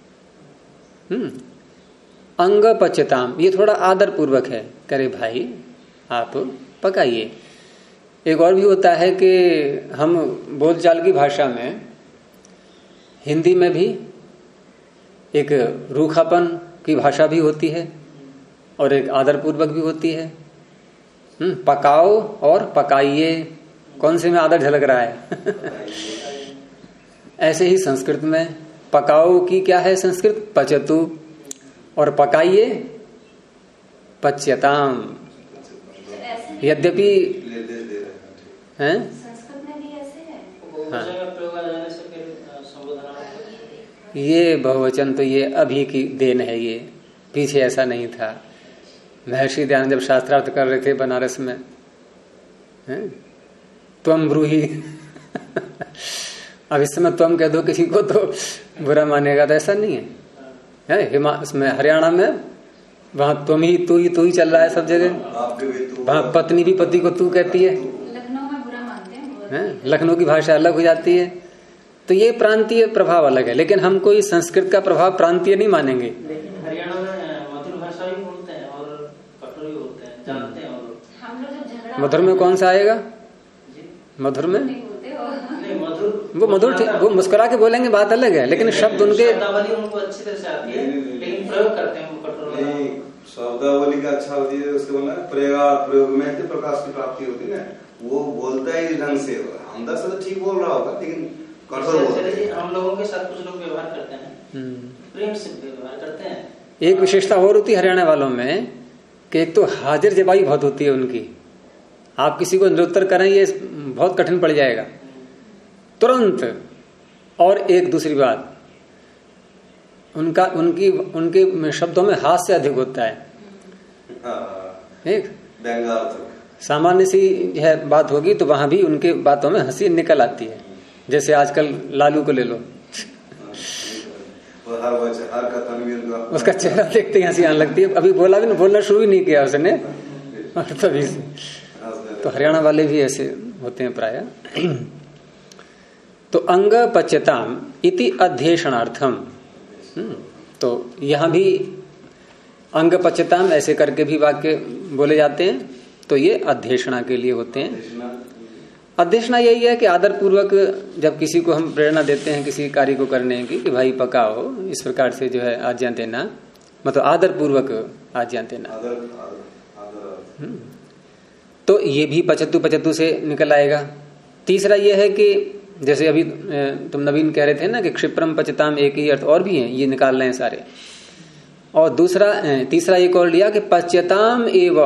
अंग पच्यताम, ये थोड़ा आदर पूर्वक है, करे भाई आप पकाइए। एक और भी होता है कि हम बोलचाल की भाषा में, हिंदी में भी एक रूखापन की भाषा भी होती है और एक आदरपूर्वक भी होती है। पकाओ और पकाइए, कौन से में आदर झलक रहा है? ऐसे ही संस्कृत में पकाओ की क्या है संस्कृत? पचतु, और पकाइए पच्यताम। यद्यपि हैं संस्कृत में भी ऐसे है। हाँ, ये बहुवचन तो ये अभी की देन है, ये पीछे ऐसा नहीं था। महर्षि दयानंद जब शास्त्रार्थ कर रहे थे बनारस में, त्वम ब्रूहि अब इस समय त्वम कह दो किसी को तो बुरा मानेगा, तो ऐसा नहीं है। इसमें हरियाणा में वहां तुम ही तू ही चल रहा है सब जगह। वहां पत्नी भी पति को तू कहती है। लखनऊ में बुरा मानते हैं, लखनऊ की भाषा अलग हो जाती है। तो ये प्रांतीय प्रभाव अलग है, लेकिन हम कोई संस्कृत का प्रभाव प्रांतीय नहीं मानेंगे। लेकिन हरियाणा में मधुर भाषा भी बोलते हैं और कठोर भी बोलते हैं, जानते हैं। और हम लोग जब झगड़ा मधुर में कौन सा आएगा? मधुर में वो मधुर वो मुस्कुरा के बोलेंगे, बात अलग है, लेकिन शब्द उनके शब्दावली उनको अच्छी तरह से आती है, लेकिन प्रयोग करते हैं वो कठोर। शब्दावली का अच्छा होती है, उसके बोलना प्रयोग में प्रकाश की प्राप्ति होती है ना। वो बोलता है इस ढंग से, अंदर से तो ठीक बोल रहा होगा, लेकिन कठोर बोलता है। हम लोगों के साथ कुछ लोग व्यवहार करते हैं, प्रेम से व्यवहार करते हैं। एक विशेषता और होती है हरियाणा वालों में कि एक तो हाजिर जवाबी बहुत होती है उनकी। आप किसी को निरुत्तर करें ये बहुत कठिन पड़ जाएगा तुरंत। और एक दूसरी बात, उनके शब्दों में हास्य अधिक होता है। एक सामान्य सी है बात होगी तो वहां भी उनके बातों में हंसी निकल आती है। जैसे आजकल लालू को ले लो, उसका चेहरा देखते ही हंसी आने लगती है। अभी बोलना शुरू ही नहीं किया उसने, और तभी से। तो हरियाणा वाले भी ऐसे होते हैं प्राय। तो अंग पच्यताम इति अध्येषणार्थम, तो यहां भी अंग पच्यताम ऐसे करके भी वाक्य बोले जाते हैं। तो ये अध्येषणा के लिए होते हैं। अध्येषणा यही है कि आदर पूर्वक जब किसी को हम प्रेरणा देते हैं किसी कार्य को करने की कि भाई पकाओ, इस प्रकार से जो है आज्ञा देना, मतलब आदर पूर्वक आज्ञा देना। तो ये भी पचतु से निकल आएगा। तीसरा ये है कि जैसे अभी तुम नवीन कह रहे थे ना कि क्षिप्रम पचताम, एक ही अर्थ और भी है, ये निकाल रहे हैं सारे। और तीसरा एक और लिया कि पच्यताम एव,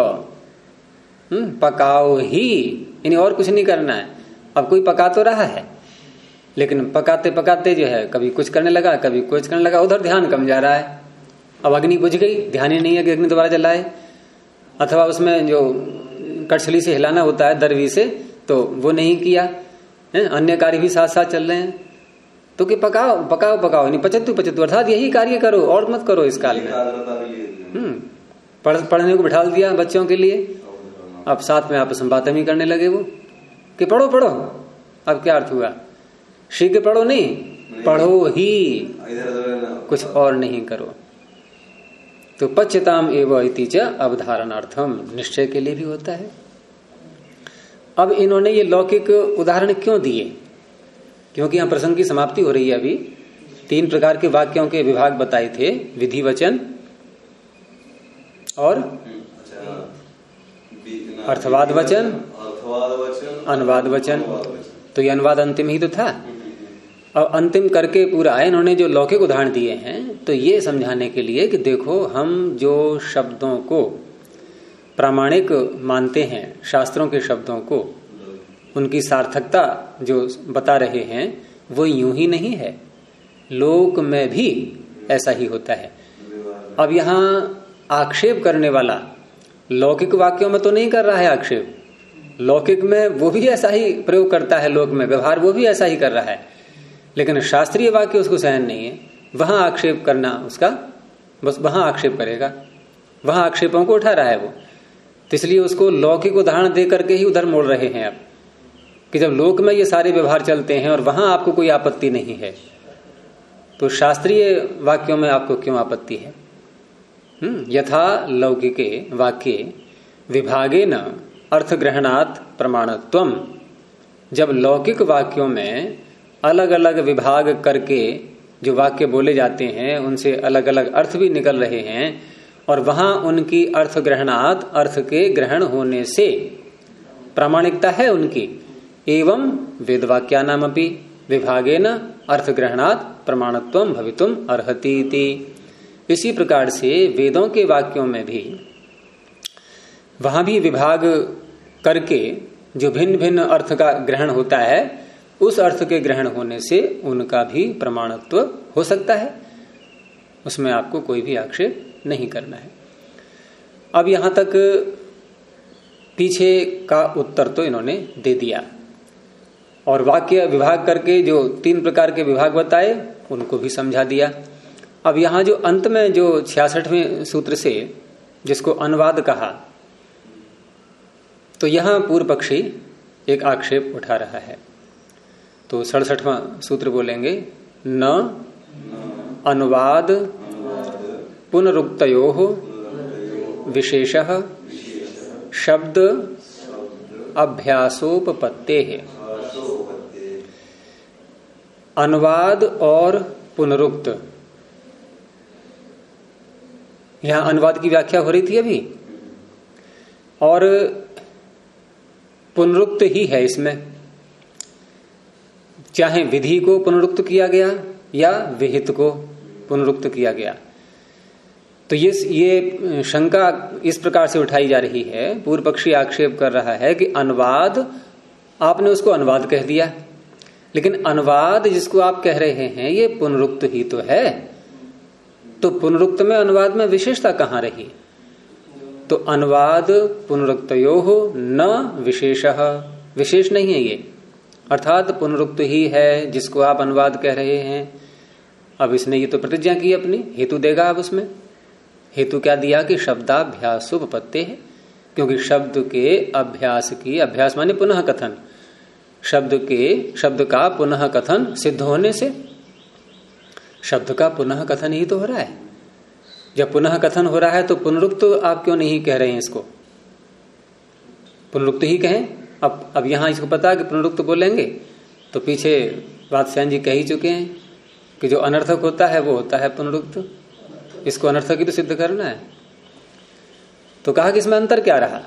पकाओ ही, यानी और कुछ नहीं करना है। अब कोई पका तो रहा है, लेकिन पकाते पकाते जो है कभी कुछ करने लगा कभी कुछ करने लगा, उधर ध्यान कम जा रहा है। अब अग्नि बुझ गई, ध्यान ही नहीं है कि अग्नि दोबारा जलाए, अथवा उसमें जो कड़छली से हिलाना होता है दरवी से, तो वो नहीं किया। अन्य कार्य भी साथ साथ चल रहे हैं। तो कि पकाओ पकाओ पकाओ, नहीं पचतु अर्थात यही कार्य करो और मत करो इस काल में। पढ़ने को बिठा दिया बच्चों के लिए, अब साथ में आपस में बातें भी करने लगे वो कि पढ़ो पढ़ो। अब क्या अर्थ हुआ? शीघ्र पढ़ो नहीं, पढ़ो ही, कुछ और नहीं करो। तो पच्यताम एवं इति च अवधारणार्थम, निश्चय के लिए भी होता है। अब इन्होंने ये लौकिक उदाहरण क्यों दिए? क्योंकि यहां प्रसंग की समाप्ति हो रही है। अभी 3 प्रकार के वाक्यों के विभाग बताए थे, विधि वचन और अर्थवाद वचन, अनुवाद वचन। तो ये अनुवाद अंतिम ही तो था। और अंतिम करके पूरा है इन्होंने जो लौकिक उदाहरण दिए हैं, तो ये समझाने के लिए कि देखो हम जो शब्दों को प्रामाणिक मानते हैं, शास्त्रों के शब्दों को, उनकी सार्थकता जो बता रहे हैं, वो यूं ही नहीं है, लोक में भी ऐसा ही होता है। अब यहां आक्षेप करने वाला लौकिक वाक्यों में तो नहीं कर रहा है आक्षेप, लौकिक में वो भी ऐसा ही प्रयोग करता है, लोक में व्यवहार वो भी ऐसा ही कर रहा है, लेकिन शास्त्रीय वाक्य उसको सहन नहीं है। वहां आक्षेप करना उसका, बस वहां आक्षेप करेगा, वहां आक्षेपों को उठा रहा है वो। तो इसलिए उसको लौकिक उदाहरण दे करके ही उधर मोड़ रहे हैं अब, कि जब लोक में ये सारे व्यवहार चलते हैं और वहां आपको कोई आपत्ति नहीं है, तो शास्त्रीय वाक्यों में आपको क्यों आपत्ति है? यथा लौकिके वाक्ये विभागेन अर्थग्रहणात् प्रमाणत्वम। जब लौकिक वाक्यों में अलग अलग विभाग करके जो वाक्य बोले जाते हैं उनसे अलग अलग अर्थ भी निकल रहे हैं और वहां उनकी अर्थ ग्रहणात अर्थ के ग्रहण होने से प्रामाणिकता है उनकी, एवं वेदवाक्यानामपि विभागेन अर्थ ग्रहणात प्रमाणत्वम भवितुम अर्हति इति। इसी प्रकार से वेदों के वाक्यों में भी वहां भी विभाग करके जो भिन्न भिन्न अर्थ का ग्रहण होता है उस अर्थ के ग्रहण होने से उनका भी प्रमाणत्व हो सकता है, उसमें आपको कोई भी आक्षेप नहीं करना है। अब यहां तक पीछे का उत्तर तो इन्होंने दे दिया और वाक्य विभाग करके जो 3 प्रकार के विभाग बताए उनको भी समझा दिया। अब यहां जो अंत में जो 66वें सूत्र से जिसको अनुवाद कहा, तो यहां पूर्व पक्षी एक आक्षेप उठा रहा है। तो 67वां सूत्र बोलेंगे, न अनुवाद पुनरुक्तयोः विशेषः शब्द अभ्यासोपपत्तेः। अनुवाद और पुनरुक्त, यहां अनुवाद की व्याख्या हो रही थी अभी, और पुनरुक्त ही है इसमें, चाहे विधि को पुनरुक्त किया गया या विहित को पुनरुक्त किया गया। तो ये शंका इस प्रकार से उठाई जा रही है, पूर्व पक्षी आक्षेप कर रहा है कि अनुवाद, आपने उसको अनुवाद कह दिया, लेकिन अनुवाद जिसको आप कह रहे हैं ये पुनरुक्त ही तो है, तो पुनरुक्त में अनुवाद में विशेषता कहां रही? तो अनुवाद पुनरुक्तयोः न विशेषः, विशेष नहीं है ये, अर्थात पुनरुक्त ही है जिसको आप अनुवाद कह रहे हैं। अब इसने ये तो प्रतिज्ञा की अपनी, हेतु देगा। अब उसमें हेतु क्या दिया कि शब्दाभ्यासोपपत्ते है, क्योंकि शब्द के अभ्यास की, अभ्यास माने पुनः कथन, शब्द का पुनः कथन सिद्ध होने से, शब्द का पुनः कथन ही तो हो रहा है। जब पुनः कथन हो रहा है तो पुनरुक्त आप क्यों नहीं कह रहे हैं? इसको पुनरुक्त ही कहें। अब यहां इसको पता है कि पुनरुक्त बोलेंगे तो पीछे वात्स्यायन जी कह ही चुके हैं कि जो अनर्थक होता है वो होता है पुनरुक्त, इसको अनर्थक ही तो सिद्ध करना है। तो कहा कि इसमें अंतर क्या रहा?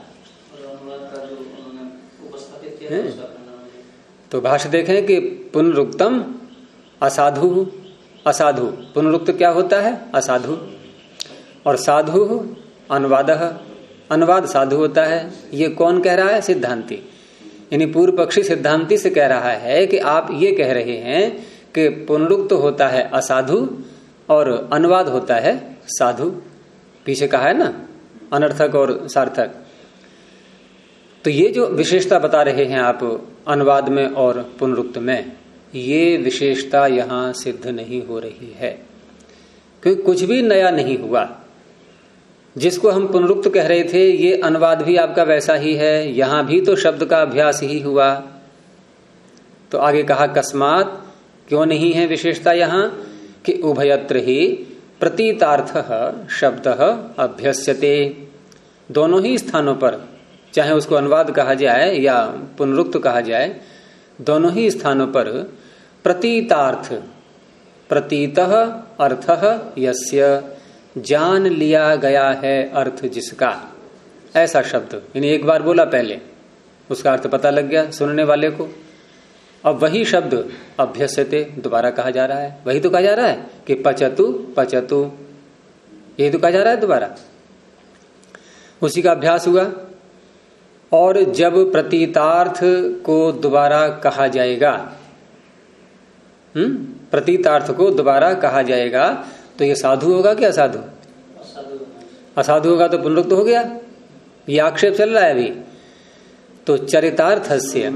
तो भाष्य देखें कि पुनरुक्तम असाधु, असाधु पुनरुक्त क्या होता है? असाधु। और साधु अनुवादः, अनुवाद साधु होता है। ये कौन कह रहा है? सिद्धांती। यानी पूर्व पक्षी सिद्धांती से कह रहा है कि आप ये कह रहे हैं कि पुनरुक्त होता है असाधु और अनुवाद होता है साधु। पीछे कहा है ना अनर्थक और सार्थक। तो ये जो विशेषता बता रहे हैं आप अनुवाद में और पुनरुक्त में, ये विशेषता यहां सिद्ध नहीं हो रही है, क्योंकि कुछ भी नया नहीं हुआ। जिसको हम पुनरुक्त कह रहे थे ये अनुवाद भी आपका वैसा ही है, यहां भी तो शब्द का अभ्यास ही हुआ। तो आगे कहा कस्मात, क्यों नहीं है विशेषता यहां कि उभयत्र ही प्रतीतार्थः शब्दः अभ्यस्यते। दोनों ही स्थानों पर, चाहे उसको अनुवाद कहा जाए या पुनरुक्त कहा जाए, दोनों ही स्थानों पर प्रतीतार्थ, प्रतीतः अर्थः यस्य, जान लिया गया है अर्थ जिसका, ऐसा शब्द। यानी एक बार बोला पहले, उसका अर्थ पता लग गया सुनने वाले को। अब वही शब्द अभ्यस्यते दोबारा कहा जा रहा है। वही तो कहा जा रहा है कि पचतु पचतु, यही तो कहा जा रहा है दोबारा, उसी का अभ्यास हुआ। और जब प्रतीतार्थ को दोबारा कहा जाएगा, प्रतीतार्थ को दोबारा कहा जाएगा तो ये साधु होगा क्या असाधु? असाधु होगा तो पुनरुक्त हो गया। ये आक्षेप चल रहा है अभी। तो चरितार्थस्य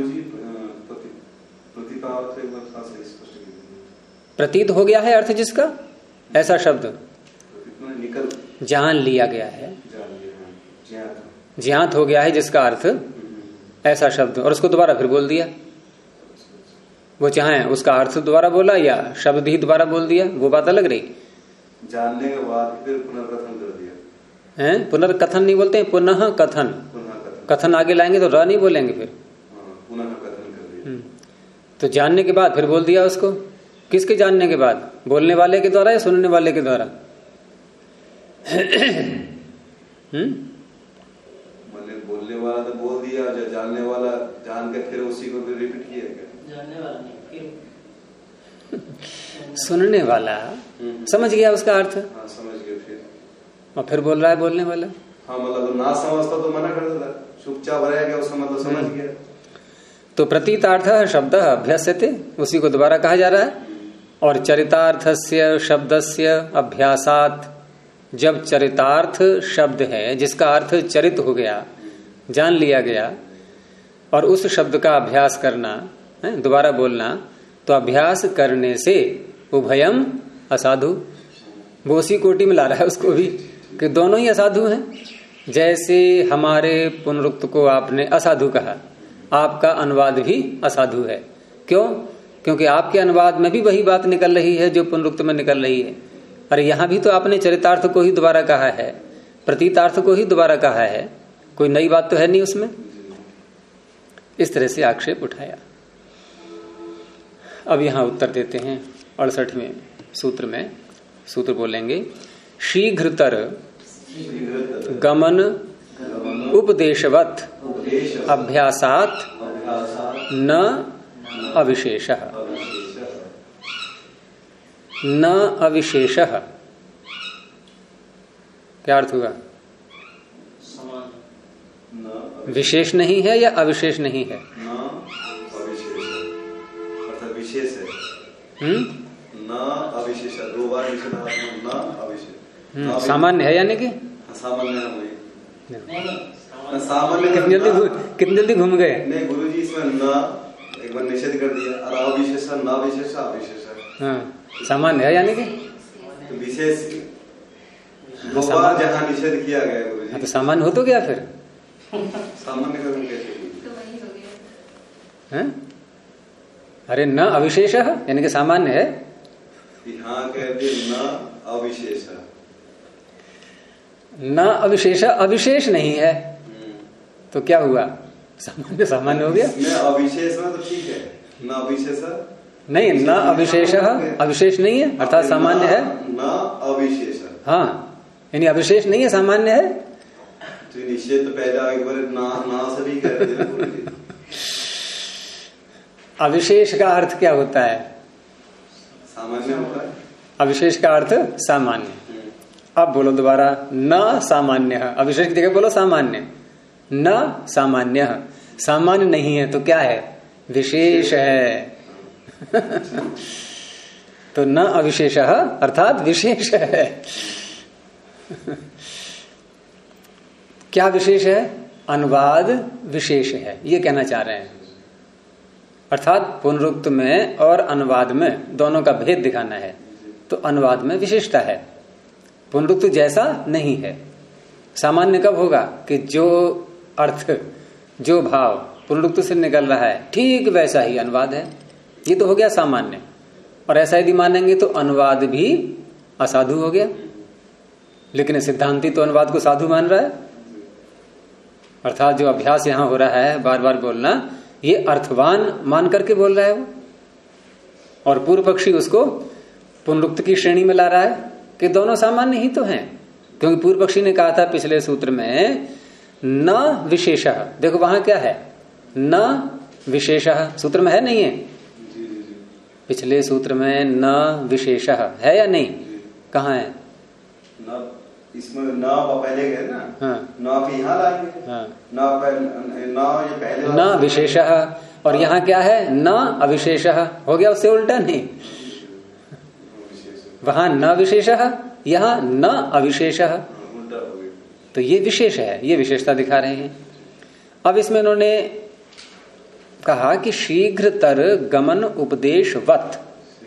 प्रतीत हो गया है अर्थ जिसका, ऐसा शब्द जान लिया गया है, ज्ञात हो गया है जिसका अर्थ, ऐसा शब्द। और उसको दोबारा फिर बोल दिया। वो चाहे उसका अर्थ दोबारा बोला या शब्द ही दोबारा बोल दिया, वो बात अलग रही। जानने के बाद फिर पुनर्कथन कर दिया है, पुनर्कथन नहीं बोलते हैं, पुनः कथन। कथन आगे लाएंगे तो र नहीं बोलेंगे, फिर तो जानने के बाद फिर बोल दिया उसको। किसके जानने के बाद? बोलने वाले के द्वारा या सुनने वाले के द्वारा? मतलब बोलने वाला तो बोल दिया, जो जानने वाला जान के फिर उसी को फिर रिपीट किया क्या? जानने वाला नहीं, फिर सुनने वाला समझ गया उसका अर्थ। हाँ समझ गया फिर। और फिर बोल रहा है बोलने वाला। हाँ मतलब ना समझता तो मना कर देता, चुपचाप रह गया, उसका मतलब समझ गया। तो प्रतीतार्थ शब्द अभ्यास्यते, उसी को दोबारा कहा जा रहा है। और चरितार्थस्य शब्दस्य अभ्यासात, जब चरितार्थ शब्द है जिसका अर्थ चरित हो गया, जान लिया गया, और उस शब्द का अभ्यास करना है, दोबारा बोलना, तो अभ्यास करने से उभयम असाधु, वो उसी कोटि में ला रहा है उसको भी कि दोनों ही असाधु हैं। जैसे हमारे पुनरुक्त को आपने असाधु कहा, आपका अनुवाद भी असाधु है। क्यों? क्योंकि आपके अनुवाद में भी वही बात निकल रही है जो पुनरुक्त में निकल रही है। अरे यहां भी तो आपने चरितार्थ को ही दोबारा कहा है, प्रतीतार्थ को ही दोबारा कहा है, कोई नई बात तो है नहीं उसमें। इस तरह से आक्षेप उठाया। अब यहां उत्तर देते हैं 68वें सूत्र में। सूत्र बोलेंगे, शीघ्रतर गमन उपदेशवत अभ्यासात न अविशेषः। न अविशेषः क्या अर्थ हुआ? समान, विशेष नहीं है या अविशेष नहीं है? विशेष है। न अविशेष, दो बार न अविशेष। सामान्य है यानी कि सामान्य नहीं सामान्य। कितनी जल्दी घूम गए? नहीं गुरुजी, इसमें न एक बार निषेध कर दिया, और अविशेष न विशेष अविशेष। हाँ, सामान्य है यानी कि तो विशेष दो बार जहाँ निषेध किया गया गुरुजी। हाँ, तो सामान्य हो तो क्या फिर? सामान्य कर्म कैसे? तो वही हो गया। है? अरे न अविशेष यानी कि सामान्य है। यहाँ कहते न अविशेष। न अविशेष अविशेष नहीं है तो क्या हुआ? सामान्य सामान्य हो गया। अविशेष में तो ठीक है, न अविशेष नहीं, न अविशेष अविशेष नहीं है, अर्थात सामान्य है। न अविशेष, हाँ, यानी अविशेष नहीं है, सामान्य है। तो निषेध तो पहले एक बार ना सभी कहते हैं। अविशेष का अर्थ क्या होता है? सामान्य होता है। अविशेष का अर्थ सामान्य। अब बोलो दोबारा, न सामान्य। अविशेष की जगह बोलो सामान्य। न सामान्य, सामान्य नहीं है तो क्या है? विशेष है। तो न अविशेष अर्थात विशेष है। क्या विशेष है? अनुवाद विशेष है, ये कहना चाह रहे हैं। अर्थात पुनरुक्त में और अनुवाद में दोनों का भेद दिखाना है। तो अनुवाद में विशेषता है, पुनरुक्त जैसा नहीं है। सामान्य कब होगा? कि जो अर्थ, जो भाव पुनरुक्त से निकल रहा है ठीक वैसा ही अनुवाद है, ये तो हो गया सामान्य। और ऐसा यदि मानेंगे तो अनुवाद भी असाधु हो गया। लेकिन सिद्धांती तो अनुवाद को साधु मान रहा है। अर्थात जो अभ्यास यहां हो रहा है बार बार बोलना, ये अर्थवान मान करके बोल रहा है वो, और पूर्व पक्षी उसको पुनरुक्त की श्रेणी में ला रहा है कि दोनों सामान्य ही तो हैं। क्योंकि पूर्व पक्षी ने कहा था पिछले सूत्र में न विशेषः, देखो वहां क्या है? न विशेषः सूत्र में है, नहीं है? पिछले सूत्र में न विशेषः है या नहीं? कहाँ है? इसमें न पहले गए ना। हाँ, न के यहाँ लाएंगे। हाँ, न ये पहले न विशेषः, और यहाँ क्या है? न अविशेषः। हो गया उससे उल्टा? नहीं, वहां न विशेषः, यहाँ न अविशेषः। तो ये विशेष है, ये विशेषता दिखा रहे हैं। अब इसमें इन्होंने कहा कि शीघ्रतर गमन उपदेशवत।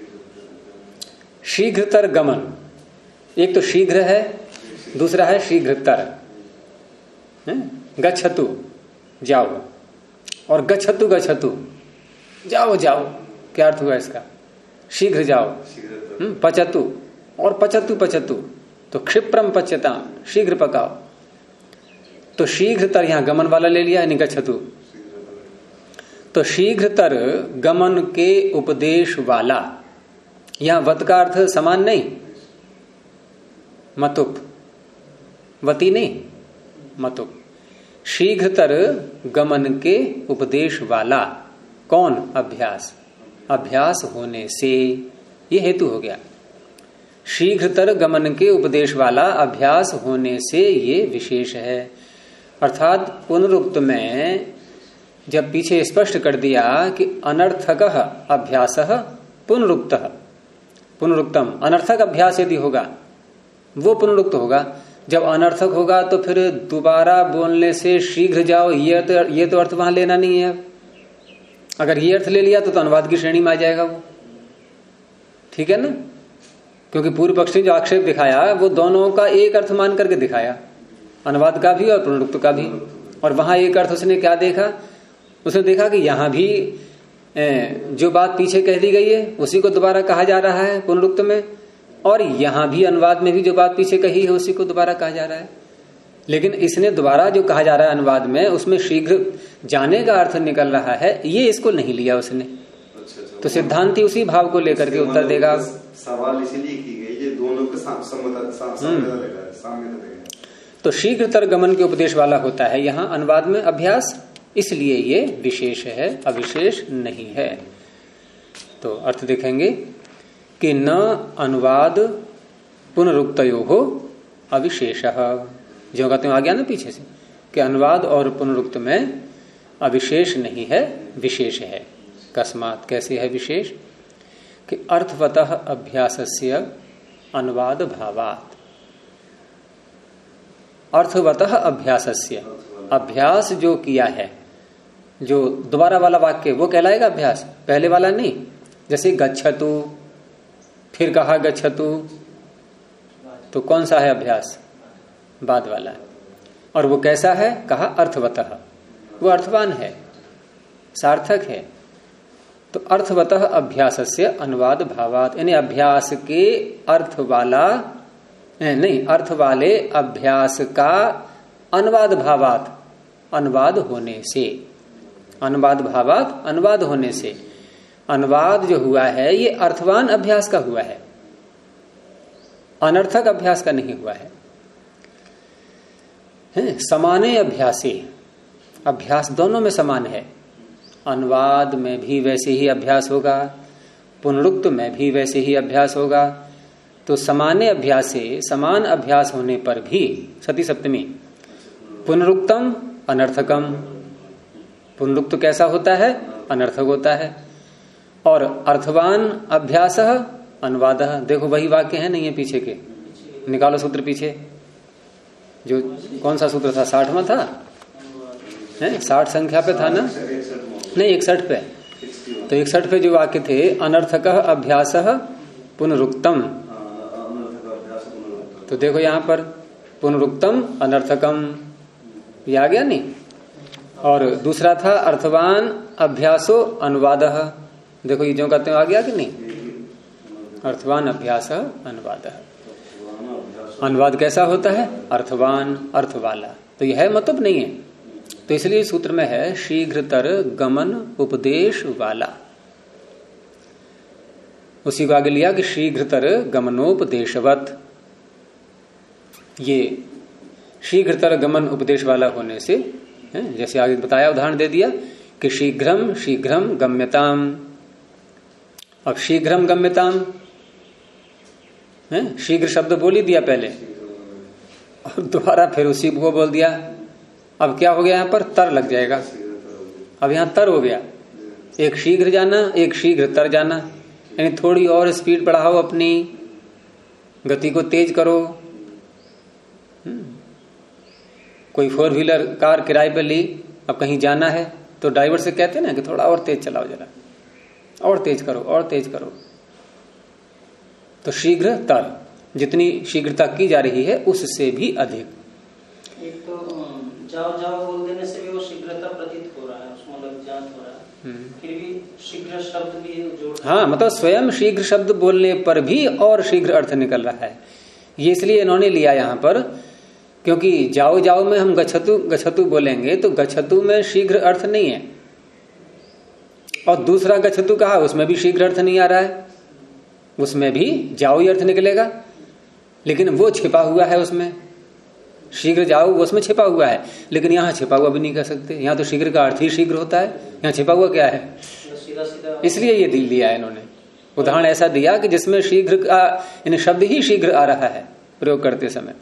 शीघ्रतर गमन, एक तो शीघ्र है, दूसरा है शीघ्रतर। गच्छतु जाओ, और गच्छतु गच्छतु जाओ जाओ, क्या अर्थ हुआ इसका? शीघ्र जाओ। पचतु और पचतु पचतु, तो क्षिप्रम पच्यताम, शीघ्र पकाओ। तो शीघ्रतर यहां गमन वाला ले लिया, यानी गच्छतु। तो शीघ्रतर गमन के उपदेश वाला, यहां वत का अर्थ समान नहीं, मतुप, वती नहीं, मतुप। शीघ्रतर गमन के उपदेश वाला कौन? अभ्यास, अभ्यास होने से, ये हेतु हो गया। शीघ्रतर गमन के उपदेश वाला अभ्यास होने से ये विशेष है। अर्थात पुनरुक्त में जब पीछे स्पष्ट कर दिया कि अनर्थक अभ्यास पुनरुक्त, पुनरुक्तम, अनर्थक अभ्यास यदि होगा वो पुनरुक्त होगा। जब अनर्थक होगा तो फिर दोबारा बोलने से शीघ्र जाओ, ये तो अर्थ वहां लेना नहीं है। अगर ये अर्थ ले लिया तो अनुवाद की श्रेणी में आ जाएगा वो, ठीक है ना। क्योंकि पूर्व पक्ष ने जो आक्षेप दिखाया वो दोनों का एक अर्थ मान करके दिखाया, अनुवाद का भी और पुनरुक्त का भी। और वहां एक अर्थ उसने क्या देखा? उसने देखा कि यहां भी जो बात पीछे कह दी गई है उसी को दोबारा कहा जा रहा है पुनरुक्त में, और यहां भी अनुवाद में भी जो बात पीछे कही है उसी को दोबारा कहा जा रहा है। लेकिन इसने दोबारा जो कहा जा रहा है अनुवाद में, उसमें शीघ्र जाने का अर्थ निकल रहा है, ये इसको नहीं लिया उसने। तो सिद्धांति उसी भाव को लेकर के उत्तर देगा। सवाल इसीलिए की गई ये दोनों के सामने। तो शीघ्रतर गमन के उपदेश वाला होता है यहाँ अनुवाद में अभ्यास, इसलिए ये विशेष है, अविशेष नहीं है। तो अर्थ देखेंगे कि न अनुवाद पुनरुक्तयो हो अविशेष, जो कहते हैं आ गया ना पीछे से कि अनुवाद और पुनरुक्त में अविशेष नहीं है, विशेष है। कस्मात, कैसे है विशेष? कि अर्थवतः अभ्यासस्य अनुवाद भावात, अर्थवतः अभ्यासस्य, अभ्यास जो किया है, जो दोबारा वाला वाक्य वो कहलाएगा अभ्यास, पहले वाला नहीं। जैसे गच्छतु, फिर कहा गच्छतु, तो कौन सा है अभ्यास? बाद वाला। और वो कैसा है? कहा अर्थवतः, वो अर्थवान है, सार्थक है। तो अर्थवतः अभ्यासस्य अनुवाद भावात, यानी अभ्यास के अर्थ वाला नहीं, अर्थ वाले अभ्यास का अनुवाद भावात, अनुवाद होने से, अनुवाद भावात, अनुवाद होने से। अनुवाद जो हुआ है ये अर्थवान अभ्यास का हुआ है, अनर्थक अभ्यास का नहीं हुआ है। समाने अभ्यासे, अभ्यास दोनों में समान है। अनुवाद में भी वैसे ही अभ्यास होगा, पुनरुक्त में भी वैसे ही अभ्यास होगा। तो समाने अभ्यासे, समान अभ्यास होने पर भी, सती सप्तमी, पुनरुक्तम अनर्थकम, पुनरुक्त कैसा होता है? अनर्थक होता है। और अर्थवान अभ्यास अनुवाद, देखो वही वाक्य है नहीं है पीछे के, निकालो सूत्र पीछे, जो कौन सा सूत्र था? 60वां था, 60 संख्या पे था ना, नहीं 61 पे। तो 61 पे जो वाक्य थे, अनर्थक अभ्यास पुनरुक्तम, तो देखो यहां पर पुनरुक्तम अनर्थकम, ये आ गया नहीं। और दूसरा था अर्थवान अभ्यासो अनुवाद, देखो ये जो कहते हैं आ गया कि नहीं? अर्थवान अभ्यास अनुवाद, अनुवाद कैसा होता है? अर्थवान, अर्थ वाला। तो यह मतलब नहीं है, तो इसलिए सूत्र में है शीघ्रतर गमन उपदेश वाला। उसी को आगे लिया कि शीघ्रतर गमनोपदेशवत, ये शीघ्रतर गमन उपदेश वाला होने से, जैसे आगे बताया, उदाहरण दे दिया कि शीघ्रम शीघ्रम गम्यताम। अब शीघ्रम गम्यताम, शीघ्र शब्द बोल ही दिया पहले, और दोबारा फिर उसी को बोल दिया। अब क्या हो गया? यहां पर तर लग जाएगा। अब यहां तर हो गया, एक शीघ्र जाना, एक शीघ्र तर जाना, यानी थोड़ी और स्पीड बढ़ाओ, अपनी गति को तेज करो। कोई 4 व्हीलर कार किराए पर ली, अब कहीं जाना है तो ड्राइवर से कहते हैं ना कि थोड़ा और तेज चलाओ, जरा और तेज करो, और तेज करो। तो शीघ्र तर, जितनी शीघ्रता की जा रही है उससे भी अधिक। एक तो जाओ जाओ बोल देने से भी वो शीघ्रता प्रतीत हो रहा है, उसमें लग जात हो रहा है, फिर भी शीघ्र शब्द भी जोड़, हाँ मतलब स्वयं शीघ्र शब्द बोलने पर भी और शीघ्र अर्थ निकल रहा है। ये इसलिए इन्होंने लिया यहां पर, क्योंकि जाओ जाओ में हम गच्छतु गच्छतु बोलेंगे तो गच्छतु में शीघ्र अर्थ नहीं है, और दूसरा गच्छतु कहा, उसमें भी शीघ्र अर्थ नहीं आ रहा है, उसमें भी जाओ ही अर्थ निकलेगा, लेकिन वो छिपा हुआ है उसमें। शीघ्र जाओ वो उसमें छिपा हुआ है, लेकिन यहां छिपा हुआ भी नहीं कर सकते। यहां तो शीघ्र का अर्थ ही शीघ्र होता है, यहां छिपा हुआ क्या है? इसलिए ये दिल दिया है इन्होंने, उदाहरण ऐसा दिया कि जिसमें शीघ्र का इन शब्द ही शीघ्र आ रहा है प्रयोग करते समय।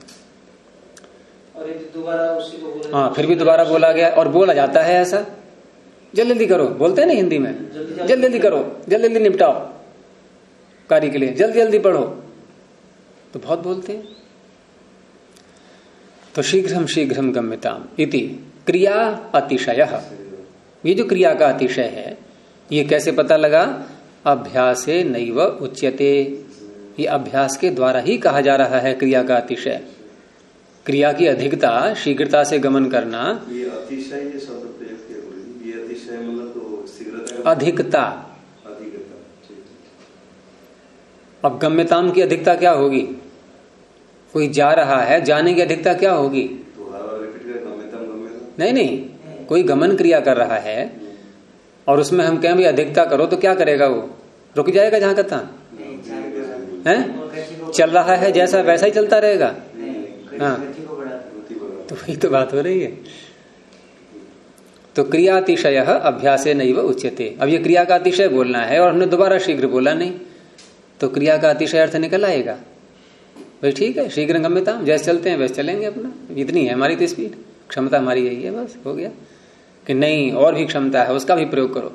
हाँ, फिर भी दोबारा बोला गया और बोला जाता है ऐसा, जल्दी जल्दी करो, बोलते हैं ना हिंदी में, जल्दी जल्दी करो, जल्दी जल्दी निपटाओ कार्य के लिए, जल्दी जल्दी पढ़ो, तो बहुत बोलते हैं। तो शीघ्रम गम्यताम इति क्रिया अतिशय, ये जो क्रिया का अतिशय है ये कैसे पता लगा? अभ्यासे नैव उच्यते, ये अभ्यास के द्वारा ही कहा जा रहा है क्रिया का अतिशय। क्रिया की अधिकता, शीघ्रता से गमन करना, ये अतिशय, ये शब्द प्रयोग किया, ये अतिशय मतलब तो शीघ्रता, अधिकता। अब गम्यताम की अधिकता क्या होगी? कोई जा रहा है, जाने की अधिकता क्या होगी? तो हर बार रिपीट कर गम्यताम। नहीं, कोई गमन क्रिया कर रहा है और उसमें हम कहें भी अधिकता करो तो क्या करेगा? वो रुक जाएगा जहां का तहां, है चल रहा है जैसा वैसा ही चलता रहेगा। हाँ, तो वही तो बात हो रही है। तो क्रिया अतिशय अभ्यासे नैव उच्यते। अब ये क्रिया का अतिशय बोलना है और हमने दोबारा शीघ्र बोला नहीं, तो क्रिया का अतिशय अर्थ निकल आएगा। भाई ठीक है, शीघ्र गम्यता, जैसे चलते हैं वैसे चलेंगे, अपना इतनी है हमारी तो स्पीड, क्षमता हमारी यही है, बस हो गया। कि नहीं और भी क्षमता है, उसका भी प्रयोग करो।